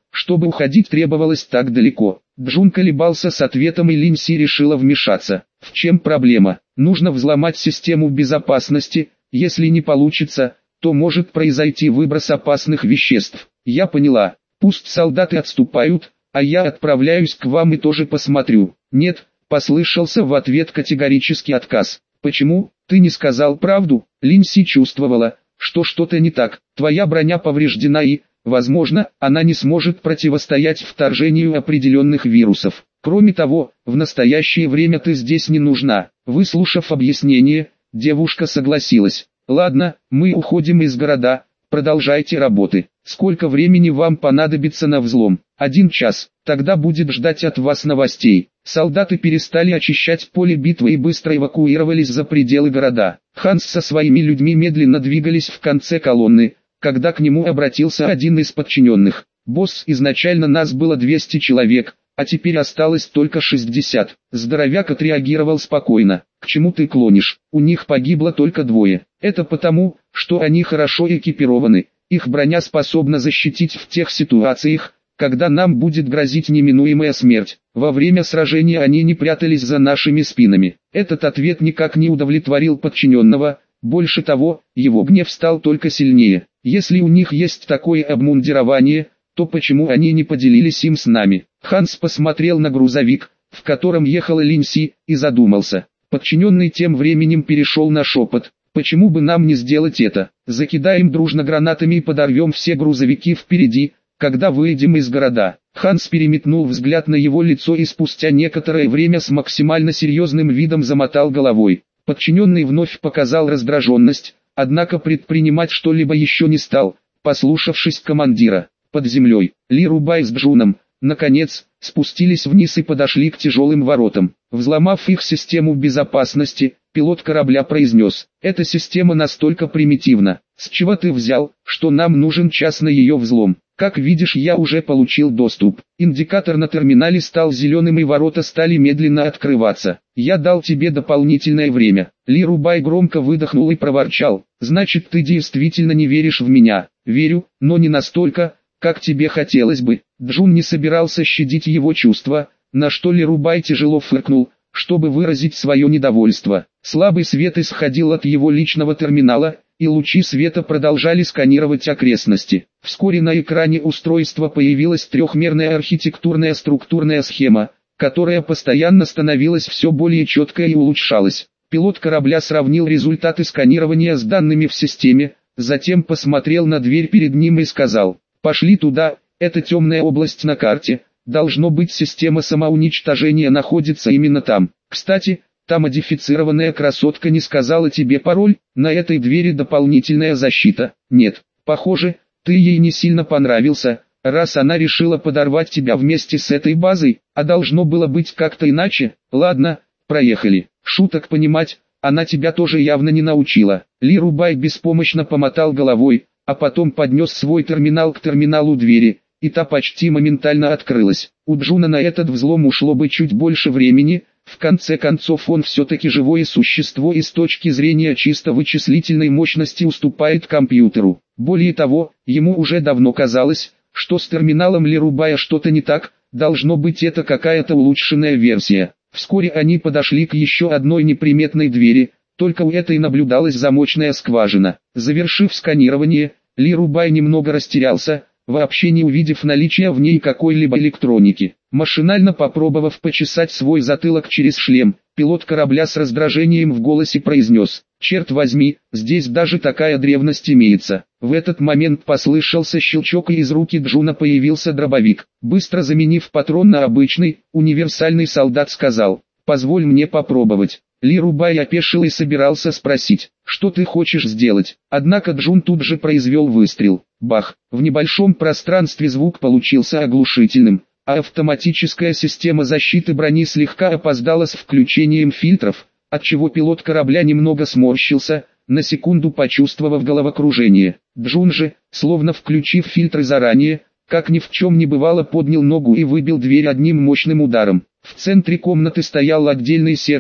Чтобы уходить требовалось так далеко. Джун колебался с ответом, и Линси решила вмешаться. В чем проблема? Нужно взломать систему безопасности. Если не получится, то может произойти выброс опасных веществ. Я поняла. Пусть солдаты отступают, а я отправляюсь к вам и тоже посмотрю. Нет, послышался в ответ категорический отказ. Почему? Ты не сказал правду? Линси чувствовала, что что-то не так. Твоя броня повреждена и, возможно, она не сможет противостоять вторжению определенных вирусов. Кроме того, в настоящее время ты здесь не нужна. Выслушав объяснение, девушка согласилась. Ладно, мы уходим из города, продолжайте работы. Сколько времени вам понадобится на взлом? Один час, тогда будет ждать от вас новостей. Солдаты перестали очищать поле битвы и быстро эвакуировались за пределы города. Ханс со своими людьми медленно двигались в конце колонны, когда к нему обратился один из подчиненных. «Босс, изначально нас было двести человек, а теперь осталось только шестьдесят. Здоровяк отреагировал спокойно. «К чему ты клонишь? У них погибло только двое. Это потому, что они хорошо экипированы. Их броня способна защитить в тех ситуациях, когда нам будет грозить неминуемая смерть. Во время сражения они не прятались за нашими спинами». Этот ответ никак не удовлетворил подчиненного. Больше того, его гнев стал только сильнее. Если у них есть такое обмундирование, то почему они не поделились им с нами? Ханс посмотрел на грузовик, в котором ехала Линси, и задумался. Подчиненный тем временем перешел на шепот. Почему бы нам не сделать это? Закидаем дружно гранатами и подорвем все грузовики впереди, когда выйдем из города. Ханс переметнул взгляд на его лицо и спустя некоторое время с максимально серьезным видом замотал головой. Подчиненный вновь показал раздраженность, однако предпринимать что-либо еще не стал, послушавшись командира. Под землей, Ли Рубай с Джуном, наконец, спустились вниз и подошли к тяжелым воротам. Взломав их систему безопасности, пилот корабля произнес: «Эта система настолько примитивна. С чего ты взял, что нам нужен час на ее взлом? Как видишь, я уже получил доступ». Индикатор на терминале стал зеленым и ворота стали медленно открываться. «Я дал тебе дополнительное время». Ли Рубай громко выдохнул и проворчал: «Значит, ты действительно не веришь в меня?» «Верю, но не настолько, как тебе хотелось бы». Джун не собирался щадить его чувства, на что Ли Рубай тяжело фыркнул, чтобы выразить свое недовольство. Слабый свет исходил от его личного терминала, и лучи света продолжали сканировать окрестности. Вскоре на экране устройства появилась трехмерная архитектурная структурная схема, которая постоянно становилась все более четкой и улучшалась. Пилот корабля сравнил результаты сканирования с данными в системе, затем посмотрел на дверь перед ним и сказал: «Пошли туда, это темная область на карте, должно быть система самоуничтожения находится именно там. Кстати, та модифицированная красотка не сказала тебе пароль, на этой двери дополнительная защита». «Нет, похоже, ты ей не сильно понравился, раз она решила подорвать тебя вместе с этой базой, а должно было быть как-то иначе. Ладно, проехали. Шуток понимать, она тебя тоже явно не научила». Ли Рубай беспомощно помотал головой, а потом поднес свой терминал к терминалу двери, и та почти моментально открылась. У Джуна на этот взлом ушло бы чуть больше времени, в конце концов он все-таки живое существо и с точки зрения чисто вычислительной мощности уступает компьютеру. Более того, ему уже давно казалось, что с терминалом Ли Рубая что-то не так, должно быть это какая-то улучшенная версия. Вскоре они подошли к еще одной неприметной двери, только у этой наблюдалась замочная скважина. Завершив сканирование, Ли Рубай немного растерялся, вообще не увидев наличия в ней какой-либо электроники. Машинально попробовав почесать свой затылок через шлем, пилот корабля с раздражением в голосе произнес: «Черт возьми, здесь даже такая древность имеется». В этот момент послышался щелчок, и из руки Джуна появился дробовик. Быстро заменив патрон на обычный, универсальный солдат сказал: «Позволь мне попробовать». Ли Рубай опешил и собирался спросить: «Что ты хочешь сделать?». Однако Джун тут же произвел выстрел. Бах! В небольшом пространстве звук получился оглушительным, а автоматическая система защиты брони слегка опоздала с включением фильтров, отчего пилот корабля немного сморщился, на секунду почувствовав головокружение. Джун же, словно включив фильтры заранее, как ни в чем не бывало, поднял ногу и выбил дверь одним мощным ударом. В центре комнаты стоял отдельный сервер,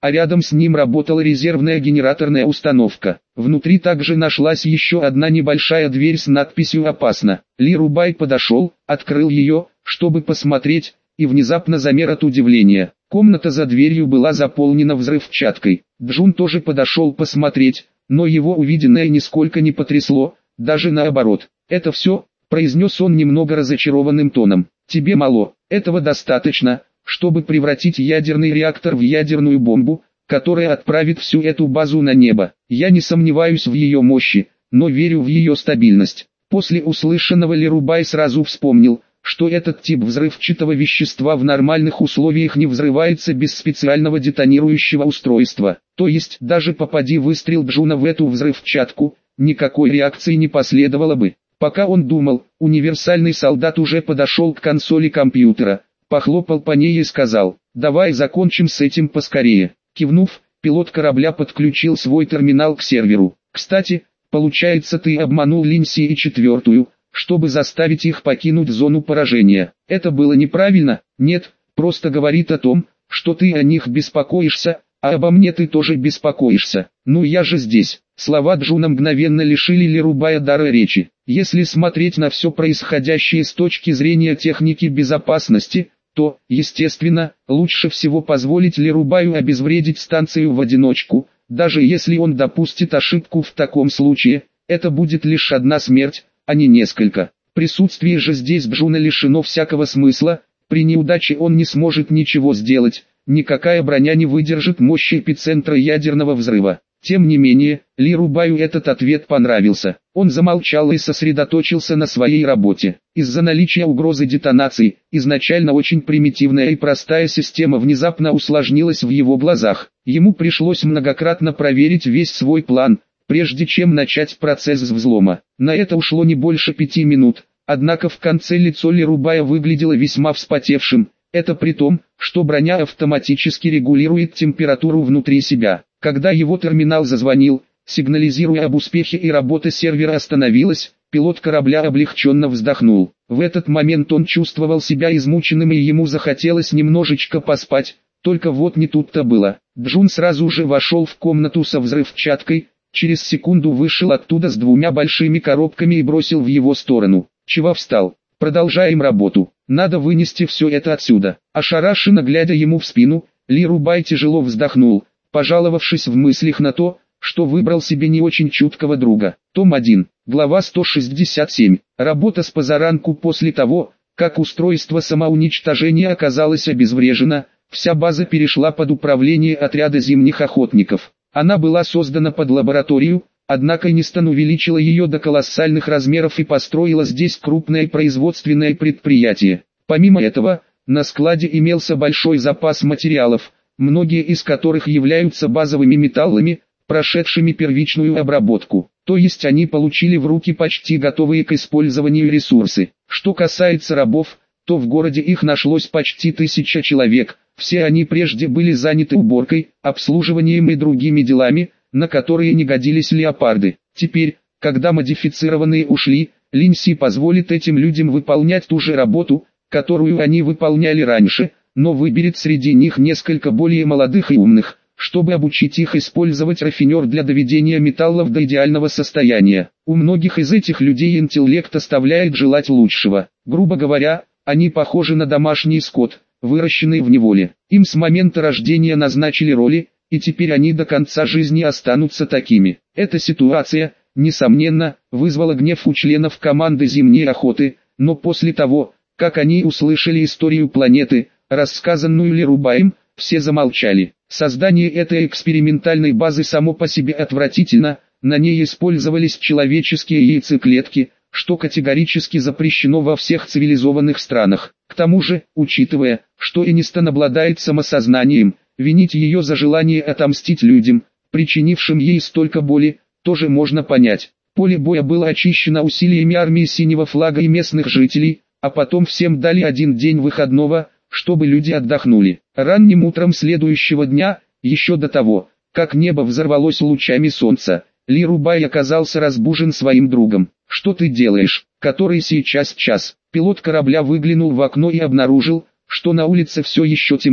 а рядом с ним работала резервная генераторная установка. Внутри также нашлась еще одна небольшая дверь с надписью «Опасно». Ли Рубай подошел, открыл ее, чтобы посмотреть, и внезапно замер от удивления. Комната за дверью была заполнена взрывчаткой. Джун тоже подошел посмотреть, но его увиденное нисколько не потрясло, даже наоборот. «Это все?» – произнес он немного разочарованным тоном. «Тебе мало, этого достаточно, чтобы превратить ядерный реактор в ядерную бомбу, которая отправит всю эту базу на небо. Я не сомневаюсь в ее мощи, но верю в ее стабильность». После услышанного Ли Рубай сразу вспомнил, что этот тип взрывчатого вещества в нормальных условиях не взрывается без специального детонирующего устройства. То есть, даже попади выстрел Джуна в эту взрывчатку, никакой реакции не последовало бы. Пока он думал, универсальный солдат уже подошел к консоли компьютера, похлопал по ней и сказал: «Давай закончим с этим поскорее». Кивнув, пилот корабля подключил свой терминал к серверу. «Кстати, получается, ты обманул Линси и четвертую, чтобы заставить их покинуть зону поражения. Это было неправильно?» «Нет, просто говорит о том, что ты о них беспокоишься, а обо мне ты тоже беспокоишься. Ну я же здесь». Слова Джуна мгновенно лишили Ли Рубая дара речи. Если смотреть на все происходящее с точки зрения техники безопасности, то, естественно, лучше всего позволить Ли Рубаю обезвредить станцию в одиночку. Даже если он допустит ошибку в таком случае, это будет лишь одна смерть, а не несколько. Присутствие же здесь Джуна лишено всякого смысла, при неудаче он не сможет ничего сделать, никакая броня не выдержит мощи эпицентра ядерного взрыва. Тем не менее, Ли Рубаю этот ответ понравился. Он замолчал и сосредоточился на своей работе. Из-за наличия угрозы детонации, изначально очень примитивная и простая система внезапно усложнилась в его глазах. Ему пришлось многократно проверить весь свой план, прежде чем начать процесс взлома. На это ушло не больше пяти минут, однако в конце лицо Ли Рубая выглядело весьма вспотевшим. Это при том, что броня автоматически регулирует температуру внутри себя. Когда его терминал зазвонил, сигнализируя об успехе и работа сервера остановилась, пилот корабля облегченно вздохнул. В этот момент он чувствовал себя измученным и ему захотелось немножечко поспать, только вот не тут-то было. Джун сразу же вошел в комнату со взрывчаткой, через секунду вышел оттуда с двумя большими коробками и бросил в его сторону. «Чего встал? Продолжаем работу. Надо вынести все это отсюда». Ошарашенно глядя ему в спину, Ли Рубай тяжело вздохнул, пожаловавшись в мыслях на то, что выбрал себе не очень чуткого друга. Том один, глава сто шестьдесят семь. Работа с позаранку. После того, как устройство самоуничтожения оказалось обезврежено, вся база перешла под управление отряда зимних охотников. Она была создана под лабораторию, однако Нистон увеличила ее до колоссальных размеров и построила здесь крупное производственное предприятие. Помимо этого, на складе имелся большой запас материалов, многие из которых являются базовыми металлами, прошедшими первичную обработку. То есть они получили в руки почти готовые к использованию ресурсы. Что касается рабов, то в городе их нашлось почти тысяча человек. Все они прежде были заняты уборкой, обслуживанием и другими делами, на которые не годились леопарды. Теперь, когда модифицированные ушли, Линси позволит этим людям выполнять ту же работу, которую они выполняли раньше, но выберет среди них несколько более молодых и умных, чтобы обучить их использовать рафинер для доведения металлов до идеального состояния. У многих из этих людей интеллект оставляет желать лучшего. Грубо говоря, они похожи на домашний скот, выращенный в неволе. Им с момента рождения назначили роли, и теперь они до конца жизни останутся такими. Эта ситуация, несомненно, вызвала гнев у членов команды зимней охоты, но после того, как они услышали историю планеты, рассказанную Ли Рубаем, все замолчали. Создание этой экспериментальной базы само по себе отвратительно, на ней использовались человеческие яйцеклетки, что категорически запрещено во всех цивилизованных странах. К тому же, учитывая, что Энистон обладает самосознанием, винить ее за желание отомстить людям, причинившим ей столько боли, тоже можно понять. Поле боя было очищено усилиями армии Синего Флага и местных жителей, а потом всем дали один день выходного, чтобы люди отдохнули. Ранним утром следующего дня, еще до того, как небо взорвалось лучами солнца, Ли Рубай оказался разбужен своим другом. «Что ты делаешь? Который сейчас час?» Пилот корабля выглянул в окно и обнаружил, что на улице все еще темно.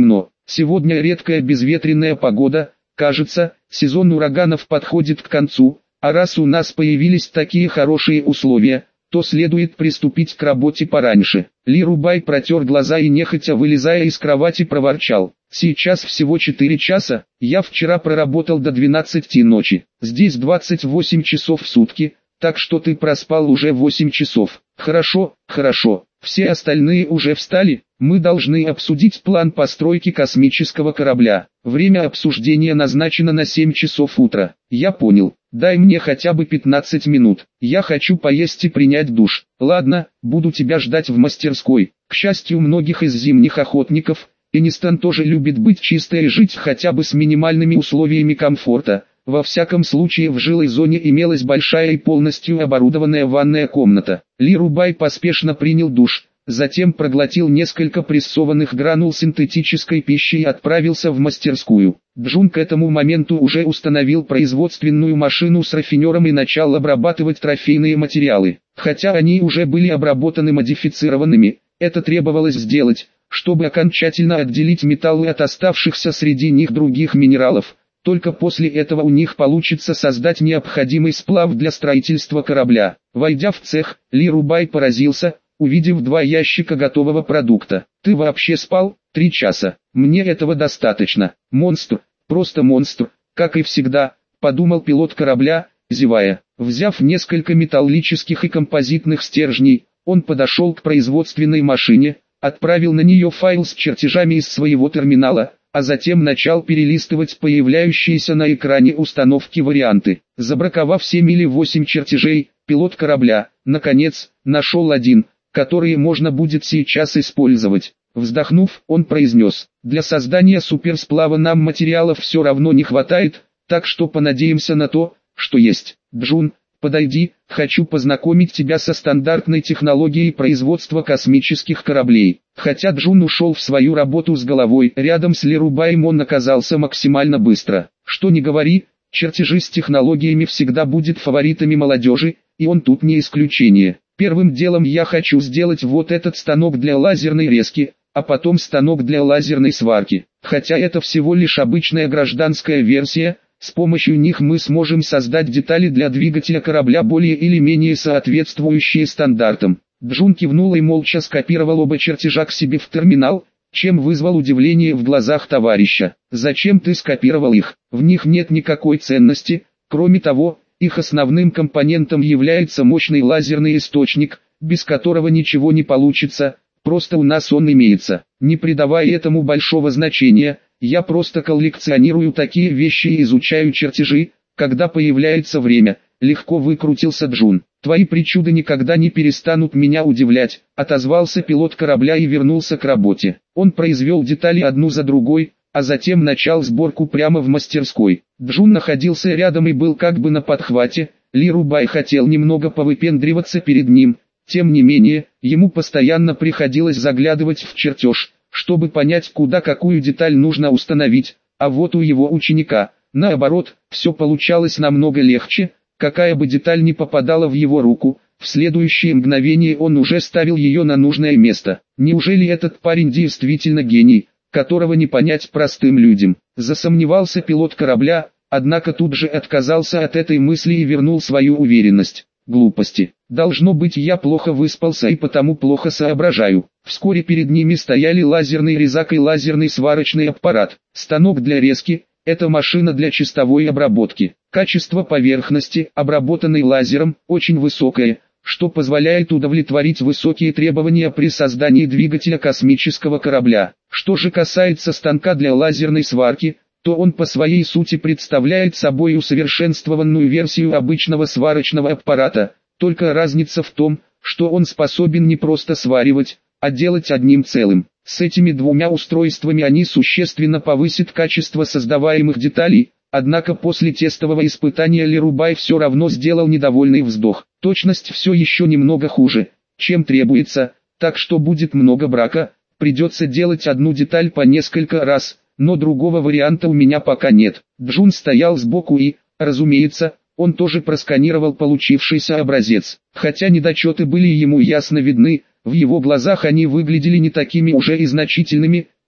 Сегодня редкая безветренная погода, кажется, сезон ураганов подходит к концу, а раз у нас появились такие хорошие условия, то следует приступить к работе пораньше. Ли Рубай протер глаза и нехотя вылезая из кровати проворчал. Сейчас всего четыре часа, я вчера проработал до двенадцати ночи, здесь двадцать восемь часов в сутки, так что ты проспал уже восемь часов. Хорошо, хорошо, все остальные уже встали, мы должны обсудить план постройки космического корабля. Время обсуждения назначено на семь часов утра. Я понял, дай мне хотя бы пятнадцать минут, я хочу поесть и принять душ. Ладно, буду тебя ждать в мастерской. К счастью многих из зимних охотников, Энистон тоже любит быть чистой и жить хотя бы с минимальными условиями комфорта. Во всяком случае в жилой зоне имелась большая и полностью оборудованная ванная комната. Ли Рубай поспешно принял душ, затем проглотил несколько прессованных гранул синтетической пищи и отправился в мастерскую. Джун к этому моменту уже установил производственную машину с рафинером и начал обрабатывать трофейные материалы. Хотя они уже были обработаны модифицированными, это требовалось сделать, чтобы окончательно отделить металлы от оставшихся среди них других минералов. Только после этого у них получится создать необходимый сплав для строительства корабля. Войдя в цех, Ли Рубай поразился, увидев два ящика готового продукта. «Ты вообще спал? Три часа. Мне этого достаточно. Монстр, просто монстр, как и всегда», — подумал пилот корабля, зевая. Взяв несколько металлических и композитных стержней, он подошел к производственной машине, отправил на нее файл с чертежами из своего терминала, а затем начал перелистывать появляющиеся на экране установки варианты. Забраковав семь или восемь чертежей, пилот корабля, наконец, нашел один, который можно будет сейчас использовать. Вздохнув, он произнес: «Для создания суперсплава нам материалов все равно не хватает, так что понадеемся на то, что есть. Джун, подойди, хочу познакомить тебя со стандартной технологией производства космических кораблей». Хотя Джун ушел в свою работу с головой, рядом с Ли Рубаем он оказался максимально быстро. Что ни говори, чертежи с технологиями всегда будут фаворитами молодежи, и он тут не исключение. Первым делом я хочу сделать вот этот станок для лазерной резки, а потом станок для лазерной сварки. Хотя это всего лишь обычная гражданская версия, с помощью них мы сможем создать детали для двигателя корабля более или менее соответствующие стандартам. Джун кивнул и молча скопировал оба чертежа к себе в терминал, чем вызвал удивление в глазах товарища. «Зачем ты скопировал их? В них нет никакой ценности, кроме того, их основным компонентом является мощный лазерный источник, без которого ничего не получится, просто у нас он имеется. Не придавая этому большого значения, я просто коллекционирую такие вещи и изучаю чертежи, когда появляется время», — легко выкрутился Джун. «Твои причуды никогда не перестанут меня удивлять», — отозвался пилот корабля и вернулся к работе. Он произвел детали одну за другой, а затем начал сборку прямо в мастерской. Джун находился рядом и был как бы на подхвате. Ли Рубай хотел немного повыпендриваться перед ним, тем не менее, ему постоянно приходилось заглядывать в чертеж, чтобы понять, куда какую деталь нужно установить, а вот у его ученика, наоборот, все получалось намного легче. Какая бы деталь ни попадала в его руку, в следующее мгновение он уже ставил ее на нужное место. Неужели этот парень действительно гений, которого не понять простым людям? Засомневался пилот корабля, однако тут же отказался от этой мысли и вернул свою уверенность. Глупости. Должно быть, я плохо выспался и потому плохо соображаю. Вскоре перед ними стояли лазерный резак и лазерный сварочный аппарат. Станок для резки. Это машина для чистовой обработки. Качество поверхности, обработанной лазером, очень высокое, что позволяет удовлетворить высокие требования при создании двигателя космического корабля. Что же касается станка для лазерной сварки, то он по своей сути представляет собой усовершенствованную версию обычного сварочного аппарата, только разница в том, что он способен не просто сваривать, а делать одним целым. С этими двумя устройствами они существенно повысят качество создаваемых деталей, однако после тестового испытания Ли Рубай все равно сделал недовольный вздох. Точность все еще немного хуже, чем требуется, так что будет много брака, придется делать одну деталь по несколько раз, но другого варианта у меня пока нет. Джун стоял сбоку и, разумеется, он тоже просканировал получившийся образец. Хотя недочеты были ему ясно видны, в его глазах они выглядели не такими уже и значительными,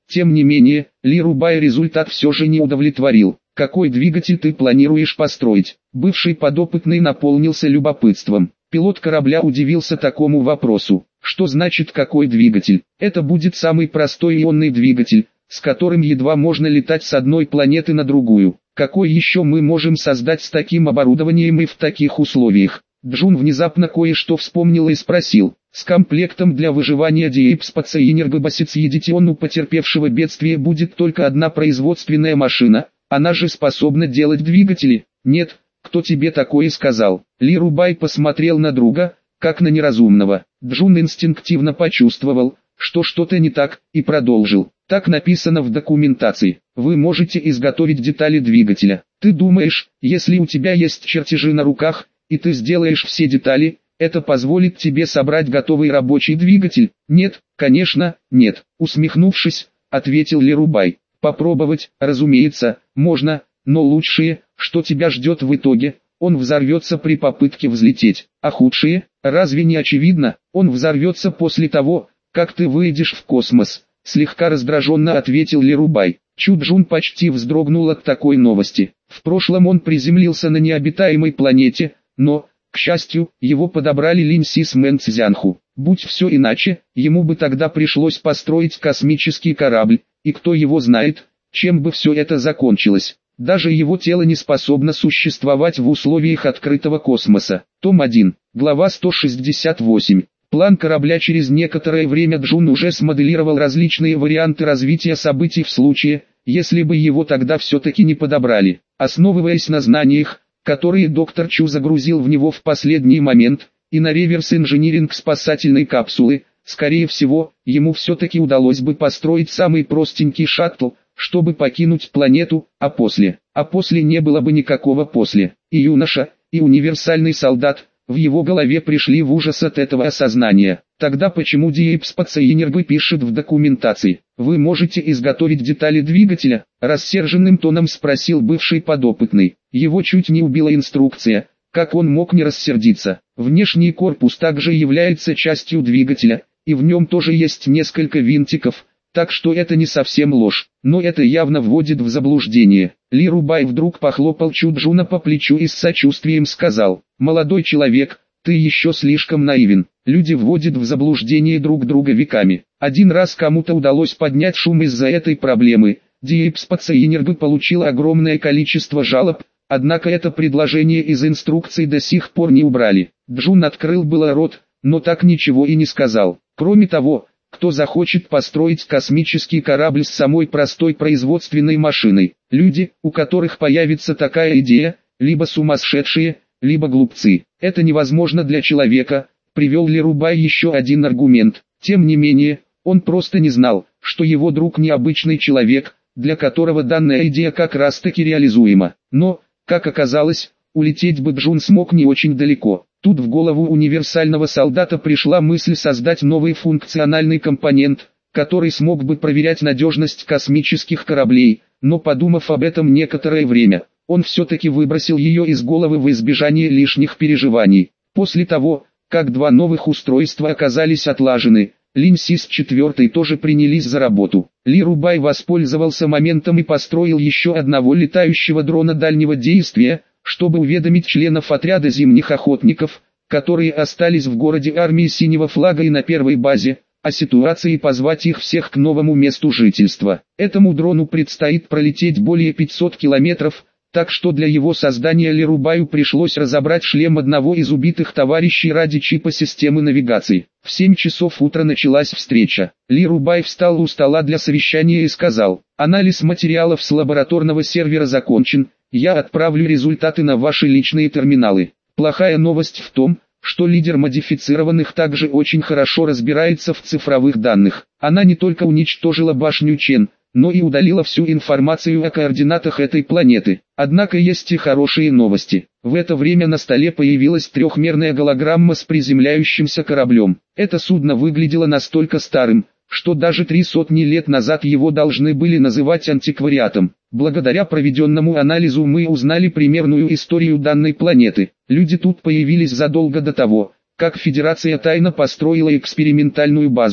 Тем не менее, Ли Рубай результат все же не удовлетворил. «Какой двигатель ты планируешь построить?» Бывший подопытный наполнился любопытством. Пилот корабля удивился такому вопросу. Что значит какой двигатель? Это будет самый простой ионный двигатель, с которым едва можно летать с одной планеты на другую. Какой еще мы можем создать с таким оборудованием и в таких условиях? Джун внезапно кое-что вспомнил и спросил. С комплектом для выживания Диэпспаца и энергобасицидитион у потерпевшего бедствия будет только одна производственная машина, она же способна делать двигатели. Нет, кто тебе такое сказал? Ли Рубай посмотрел на друга, как на неразумного. Джун инстинктивно почувствовал, что что-то не так, и продолжил. Так написано в документации. Вы можете изготовить детали двигателя. Ты думаешь, если у тебя есть чертежи на руках, и ты сделаешь все детали, это позволит тебе собрать готовый рабочий двигатель? Нет, конечно, нет. Усмехнувшись, ответил Ли Рубай. Попробовать, разумеется, можно, но лучшее, что тебя ждет в итоге, он взорвется при попытке взлететь. А худшее, разве не очевидно, он взорвется после того, как ты выйдешь в космос. Слегка раздраженно ответил Ли Рубай. Чу Джун почти вздрогнул от такой новости. В прошлом он приземлился на необитаемой планете, но, к счастью, его подобрали Линь Си с Мэн Цзянху. Будь все иначе, ему бы тогда пришлось построить космический корабль, и кто его знает, чем бы все это закончилось. Даже его тело не способно существовать в условиях открытого космоса. Том один, глава сто шестьдесят восемь. План корабля. Через некоторое время Джун уже смоделировал различные варианты развития событий в случае, если бы его тогда все-таки не подобрали. Основываясь на знаниях, которые доктор Чу загрузил в него в последний момент, и на реверс-инжиниринг спасательной капсулы, скорее всего, ему все-таки удалось бы построить самый простенький шаттл, чтобы покинуть планету, а после, а после не было бы никакого после. И юноша, и универсальный солдат, в его голове пришли в ужас от этого осознания. Тогда почему Диэпспаца-Энерго пишет в документации: «Вы можете изготовить детали двигателя?» Рассерженным тоном спросил бывший подопытный. Его чуть не убила инструкция, как он мог не рассердиться. Внешний корпус также является частью двигателя, и в нем тоже есть несколько винтиков, так что это не совсем ложь, но это явно вводит в заблуждение. Ли Рубай вдруг похлопал Чу Джуна по плечу и с сочувствием сказал: «Молодой человек, ты еще слишком наивен. Люди вводят в заблуждение друг друга веками. Один раз кому-то удалось поднять шум из-за этой проблемы. Диэпспаца-Энерго получил огромное количество жалоб, однако это предложение из инструкций до сих пор не убрали». Джун открыл было рот, но так ничего и не сказал. Кроме того, кто захочет построить космический корабль с самой простой производственной машиной? Люди, у которых появится такая идея, либо сумасшедшие, либо глупцы. Это невозможно для человека, привел Ли Рубай еще один аргумент. Тем не менее, он просто не знал, что его друг необычный человек, для которого данная идея как раз таки реализуема. Но, как оказалось, улететь бы Джун смог не очень далеко. Тут в голову универсального солдата пришла мысль создать новый функциональный компонент, который смог бы проверять надежность космических кораблей, но подумав об этом некоторое время, он все-таки выбросил ее из головы в избежание лишних переживаний. После того, как два новых устройства оказались отлажены, Линь Си с четвертой тоже принялись за работу. Ли Рубай воспользовался моментом и построил еще одного летающего дрона дальнего действия, чтобы уведомить членов отряда зимних охотников, которые остались в городе армии Синего Флага и на первой базе, о ситуации и позвать их всех к новому месту жительства. Этому дрону предстоит пролететь более пятисот километров, так что для его создания Ли Рубаю пришлось разобрать шлем одного из убитых товарищей ради чипа системы навигации. В семь часов утра началась встреча. Ли Рубай встал у стола для совещания и сказал: «Анализ материалов с лабораторного сервера закончен, я отправлю результаты на ваши личные терминалы. Плохая новость в том, что лидер модифицированных также очень хорошо разбирается в цифровых данных. Она не только уничтожила башню Чен, но и удалила всю информацию о координатах этой планеты. Однако есть и хорошие новости. В это время на столе появилась трехмерная голограмма с приземляющимся кораблем. Это судно выглядело настолько старым, что даже три сотни лет назад его должны были называть антиквариатом. Благодаря проведенному анализу мы узнали примерную историю данной планеты. Люди тут появились задолго до того, как Федерация тайно построила экспериментальную базу.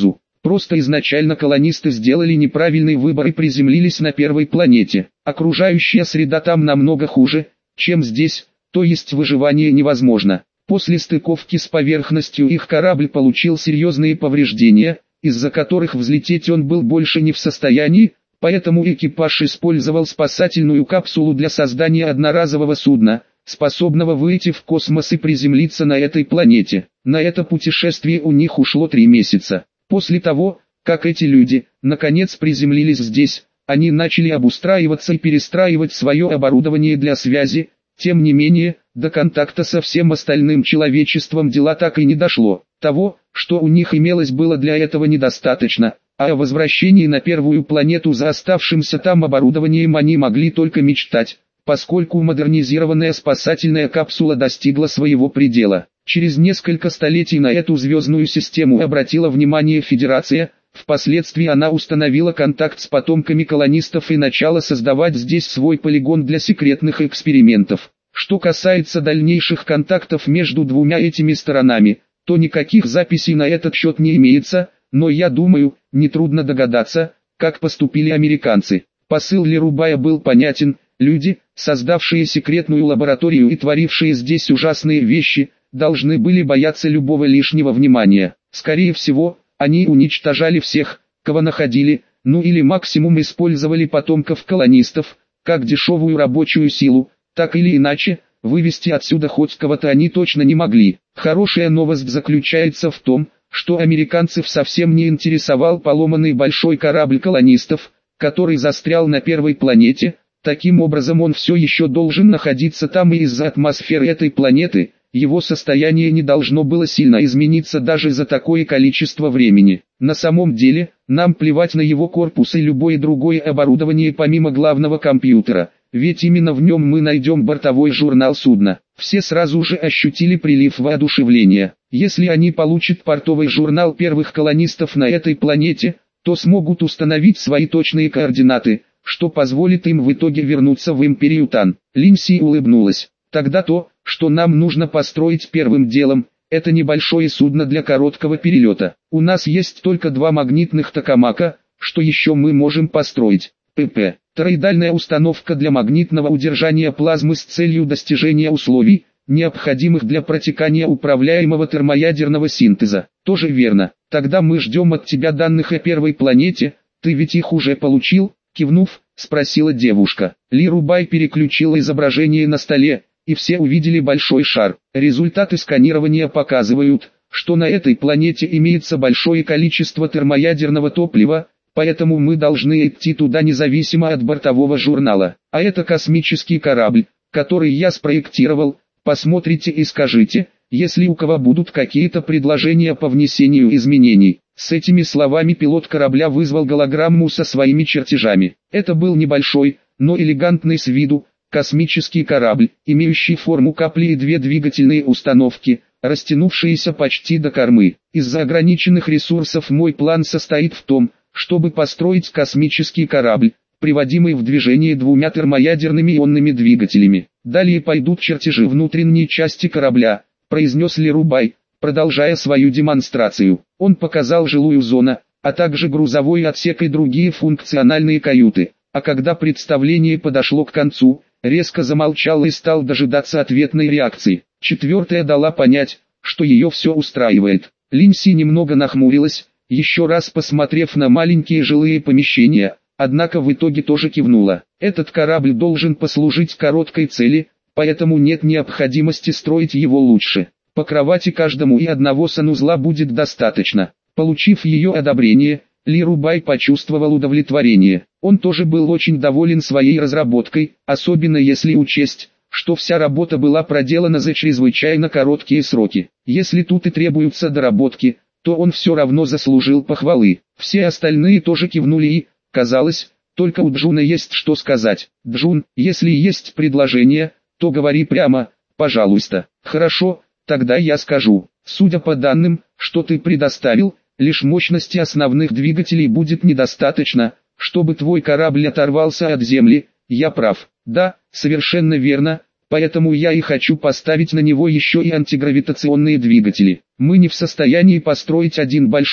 Просто изначально колонисты сделали неправильный выбор и приземлились на первой планете. Окружающая среда там намного хуже, чем здесь, то есть выживание невозможно. После стыковки с поверхностью их корабль получил серьезные повреждения, из-за которых взлететь он был больше не в состоянии, поэтому экипаж использовал спасательную капсулу для создания одноразового судна, способного выйти в космос и приземлиться на этой планете. На это путешествие у них ушло три месяца. После того, как эти люди, наконец приземлились здесь, они начали обустраиваться и перестраивать свое оборудование для связи. Тем не менее, до контакта со всем остальным человечеством дела так и не дошло. Того, что у них имелось, было для этого недостаточно, а о возвращении на первую планету за оставшимся там оборудованием они могли только мечтать, поскольку модернизированная спасательная капсула достигла своего предела. Через несколько столетий на эту звездную систему обратила внимание Федерация, впоследствии она установила контакт с потомками колонистов и начала создавать здесь свой полигон для секретных экспериментов. Что касается дальнейших контактов между двумя этими сторонами, то никаких записей на этот счет не имеется, но я думаю, нетрудно догадаться, как поступили американцы. Посыл Лерубая был понятен: люди, создавшие секретную лабораторию и творившие здесь ужасные вещи, должны были бояться любого лишнего внимания. Скорее всего, они уничтожали всех, кого находили, ну или максимум использовали потомков колонистов, как дешевую рабочую силу. Так или иначе, вывести отсюда хоть кого-то они точно не могли. Хорошая новость заключается в том, что американцев совсем не интересовал поломанный большой корабль колонистов, который застрял на первой планете. Таким образом, он все еще должен находиться там, и из-за атмосферы этой планеты его состояние не должно было сильно измениться даже за такое количество времени. На самом деле, нам плевать на его корпус и любое другое оборудование помимо главного компьютера, ведь именно в нем мы найдем бортовой журнал судна. Все сразу же ощутили прилив воодушевления. Если они получат портовый журнал первых колонистов на этой планете, то смогут установить свои точные координаты, что позволит им в итоге вернуться в Империю Тан. Линси улыбнулась. Тогда то, что нам нужно построить первым делом, это небольшое судно для короткого перелета. У нас есть только два магнитных токамака, что еще мы можем построить. ПП. Тороидальная установка для магнитного удержания плазмы с целью достижения условий, необходимых для протекания управляемого термоядерного синтеза. Тоже верно. Тогда мы ждем от тебя данных о первой планете, ты ведь их уже получил? Кивнув, спросила девушка. Лерубай переключила изображение на столе, и все увидели большой шар. Результаты сканирования показывают, что на этой планете имеется большое количество термоядерного топлива, поэтому мы должны идти туда независимо от бортового журнала. А это космический корабль, который я спроектировал. Посмотрите и скажите, если у кого будут какие-то предложения по внесению изменений. С этими словами пилот корабля вызвал голограмму со своими чертежами. Это был небольшой, но элегантный с виду, космический корабль, имеющий форму капли и две двигательные установки, растянувшиеся почти до кормы. Из-за ограниченных ресурсов мой план состоит в том, чтобы построить космический корабль, приводимый в движение двумя термоядерными ионными двигателями. Далее пойдут чертежи внутренней части корабля, произнес Лерубай, продолжая свою демонстрацию. Он показал жилую зону, а также грузовой отсек и другие функциональные каюты. А когда представление подошло к концу, резко замолчал и стал дожидаться ответной реакции. Четвертая дала понять, что ее все устраивает. Линси немного нахмурилась, еще раз посмотрев на маленькие жилые помещения, однако в итоге тоже кивнула. Этот корабль должен послужить короткой цели, поэтому нет необходимости строить его лучше. По кровати каждому и одного санузла будет достаточно. Получив ее одобрение, Лерубай почувствовал удовлетворение. Он тоже был очень доволен своей разработкой, особенно если учесть, что вся работа была проделана за чрезвычайно короткие сроки. Если тут и требуются доработки, то он все равно заслужил похвалы. Все остальные тоже кивнули и, казалось, только у Джуна есть что сказать. Джун, если есть предложение, то говори прямо, пожалуйста. Хорошо, тогда я скажу. Судя по данным, что ты предоставил, лишь мощности основных двигателей будет недостаточно, чтобы твой корабль оторвался от земли. Я прав. Да, совершенно верно. Поэтому я и хочу поставить на него еще и антигравитационные двигатели. Мы не в состоянии построить один большой,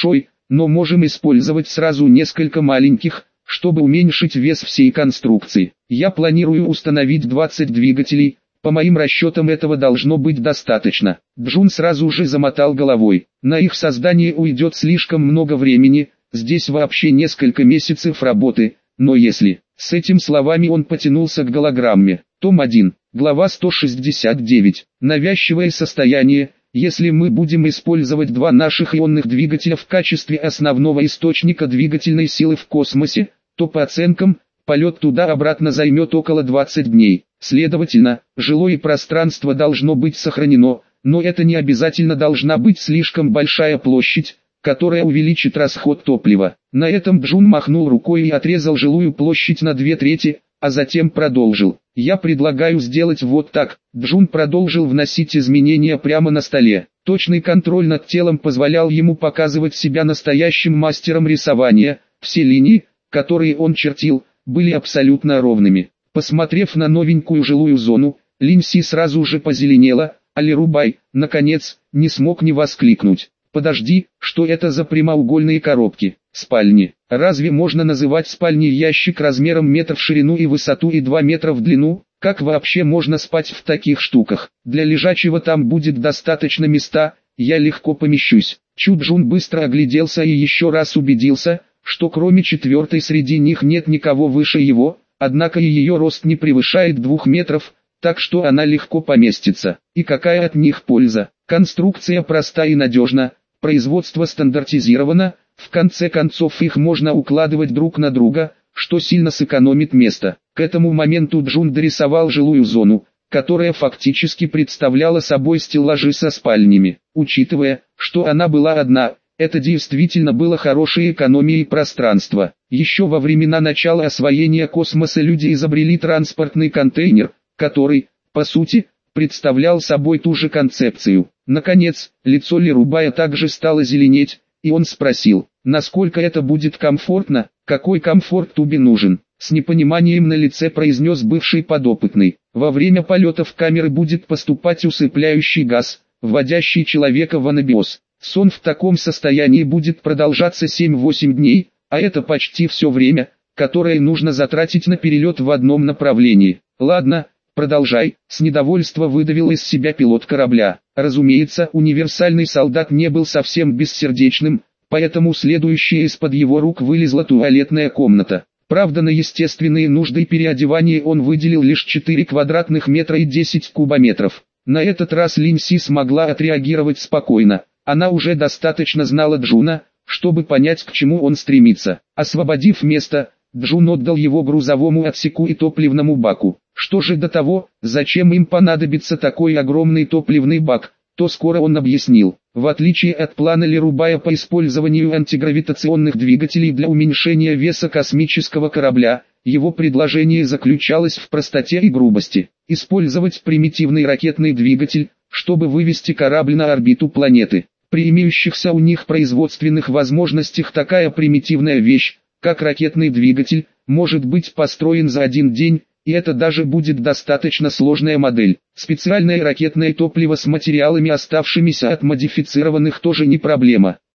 но можем использовать сразу несколько маленьких, чтобы уменьшить вес всей конструкции. Я планирую установить двадцать двигателей, по моим расчетам этого должно быть достаточно. Джун сразу же замотал головой. На их создание уйдет слишком много времени, здесь вообще несколько месяцев работы, но если... С этими словами он потянулся к голограмме. Том один, глава сто шестьдесят девять. Навязчивое состояние. Если мы будем использовать два наших ионных двигателя в качестве основного источника двигательной силы в космосе, то по оценкам, полет туда-обратно займет около двадцати дней. Следовательно, жилое пространство должно быть сохранено, но это не обязательно должна быть слишком большая площадь, которая увеличит расход топлива. На этом Джун махнул рукой и отрезал жилую площадь на две трети, а затем продолжил. Я предлагаю сделать вот так. Джун продолжил вносить изменения прямо на столе. Точный контроль над телом позволял ему показывать себя настоящим мастером рисования. Все линии, которые он чертил, были абсолютно ровными. Посмотрев на новенькую жилую зону, Линси сразу же позеленела, а Лирубай, наконец, не смог не воскликнуть. Подожди, что это за прямоугольные коробки? Спальни. Разве можно называть спальней ящик размером метр в ширину и высоту и два метра в длину? Как вообще можно спать в таких штуках? Для лежачего там будет достаточно места, я легко помещусь. Чуджун быстро огляделся и еще раз убедился, что кроме четвертой среди них нет никого выше его, однако и ее рост не превышает двух метров, так что она легко поместится. И какая от них польза? Конструкция проста и надежна, производство стандартизировано, в конце концов их можно укладывать друг на друга, что сильно сэкономит место. К этому моменту Джун дорисовал жилую зону, которая фактически представляла собой стеллажи со спальнями. Учитывая, что она была одна, это действительно было хорошей экономией пространства. Еще во времена начала освоения космоса люди изобрели транспортный контейнер, который, по сути, представлял собой ту же концепцию. Наконец, лицо Лирубая также стало зеленеть, и он спросил, насколько это будет комфортно, какой комфорт тебе нужен. С непониманием на лице произнес бывший подопытный. Во время полетов камеры будет поступать усыпляющий газ, вводящий человека в анабиоз. Сон в таком состоянии будет продолжаться семь-восемь дней, а это почти все время, которое нужно затратить на перелет в одном направлении. Ладно, продолжай, с недовольства выдавил из себя пилот корабля. Разумеется, универсальный солдат не был совсем бессердечным, поэтому следующая из-под его рук вылезла туалетная комната. Правда, на естественные нужды и переодевание он выделил лишь четыре квадратных метра и десять кубометров. На этот раз Линси смогла отреагировать спокойно. Она уже достаточно знала Джуна, чтобы понять, к чему он стремится. Освободив место, Джун отдал его грузовому отсеку и топливному баку. Что же до того, зачем им понадобится такой огромный топливный бак, то скоро он объяснил. В отличие от плана Лирубая по использованию антигравитационных двигателей для уменьшения веса космического корабля, его предложение заключалось в простоте и грубости. Использовать примитивный ракетный двигатель, чтобы вывести корабль на орбиту планеты. При имеющихся у них производственных возможностях такая примитивная вещь, как ракетный двигатель, может быть построен за один день, и это даже будет достаточно сложная модель. Специальное ракетное топливо с материалами, оставшимися от модифицированных, тоже не проблема.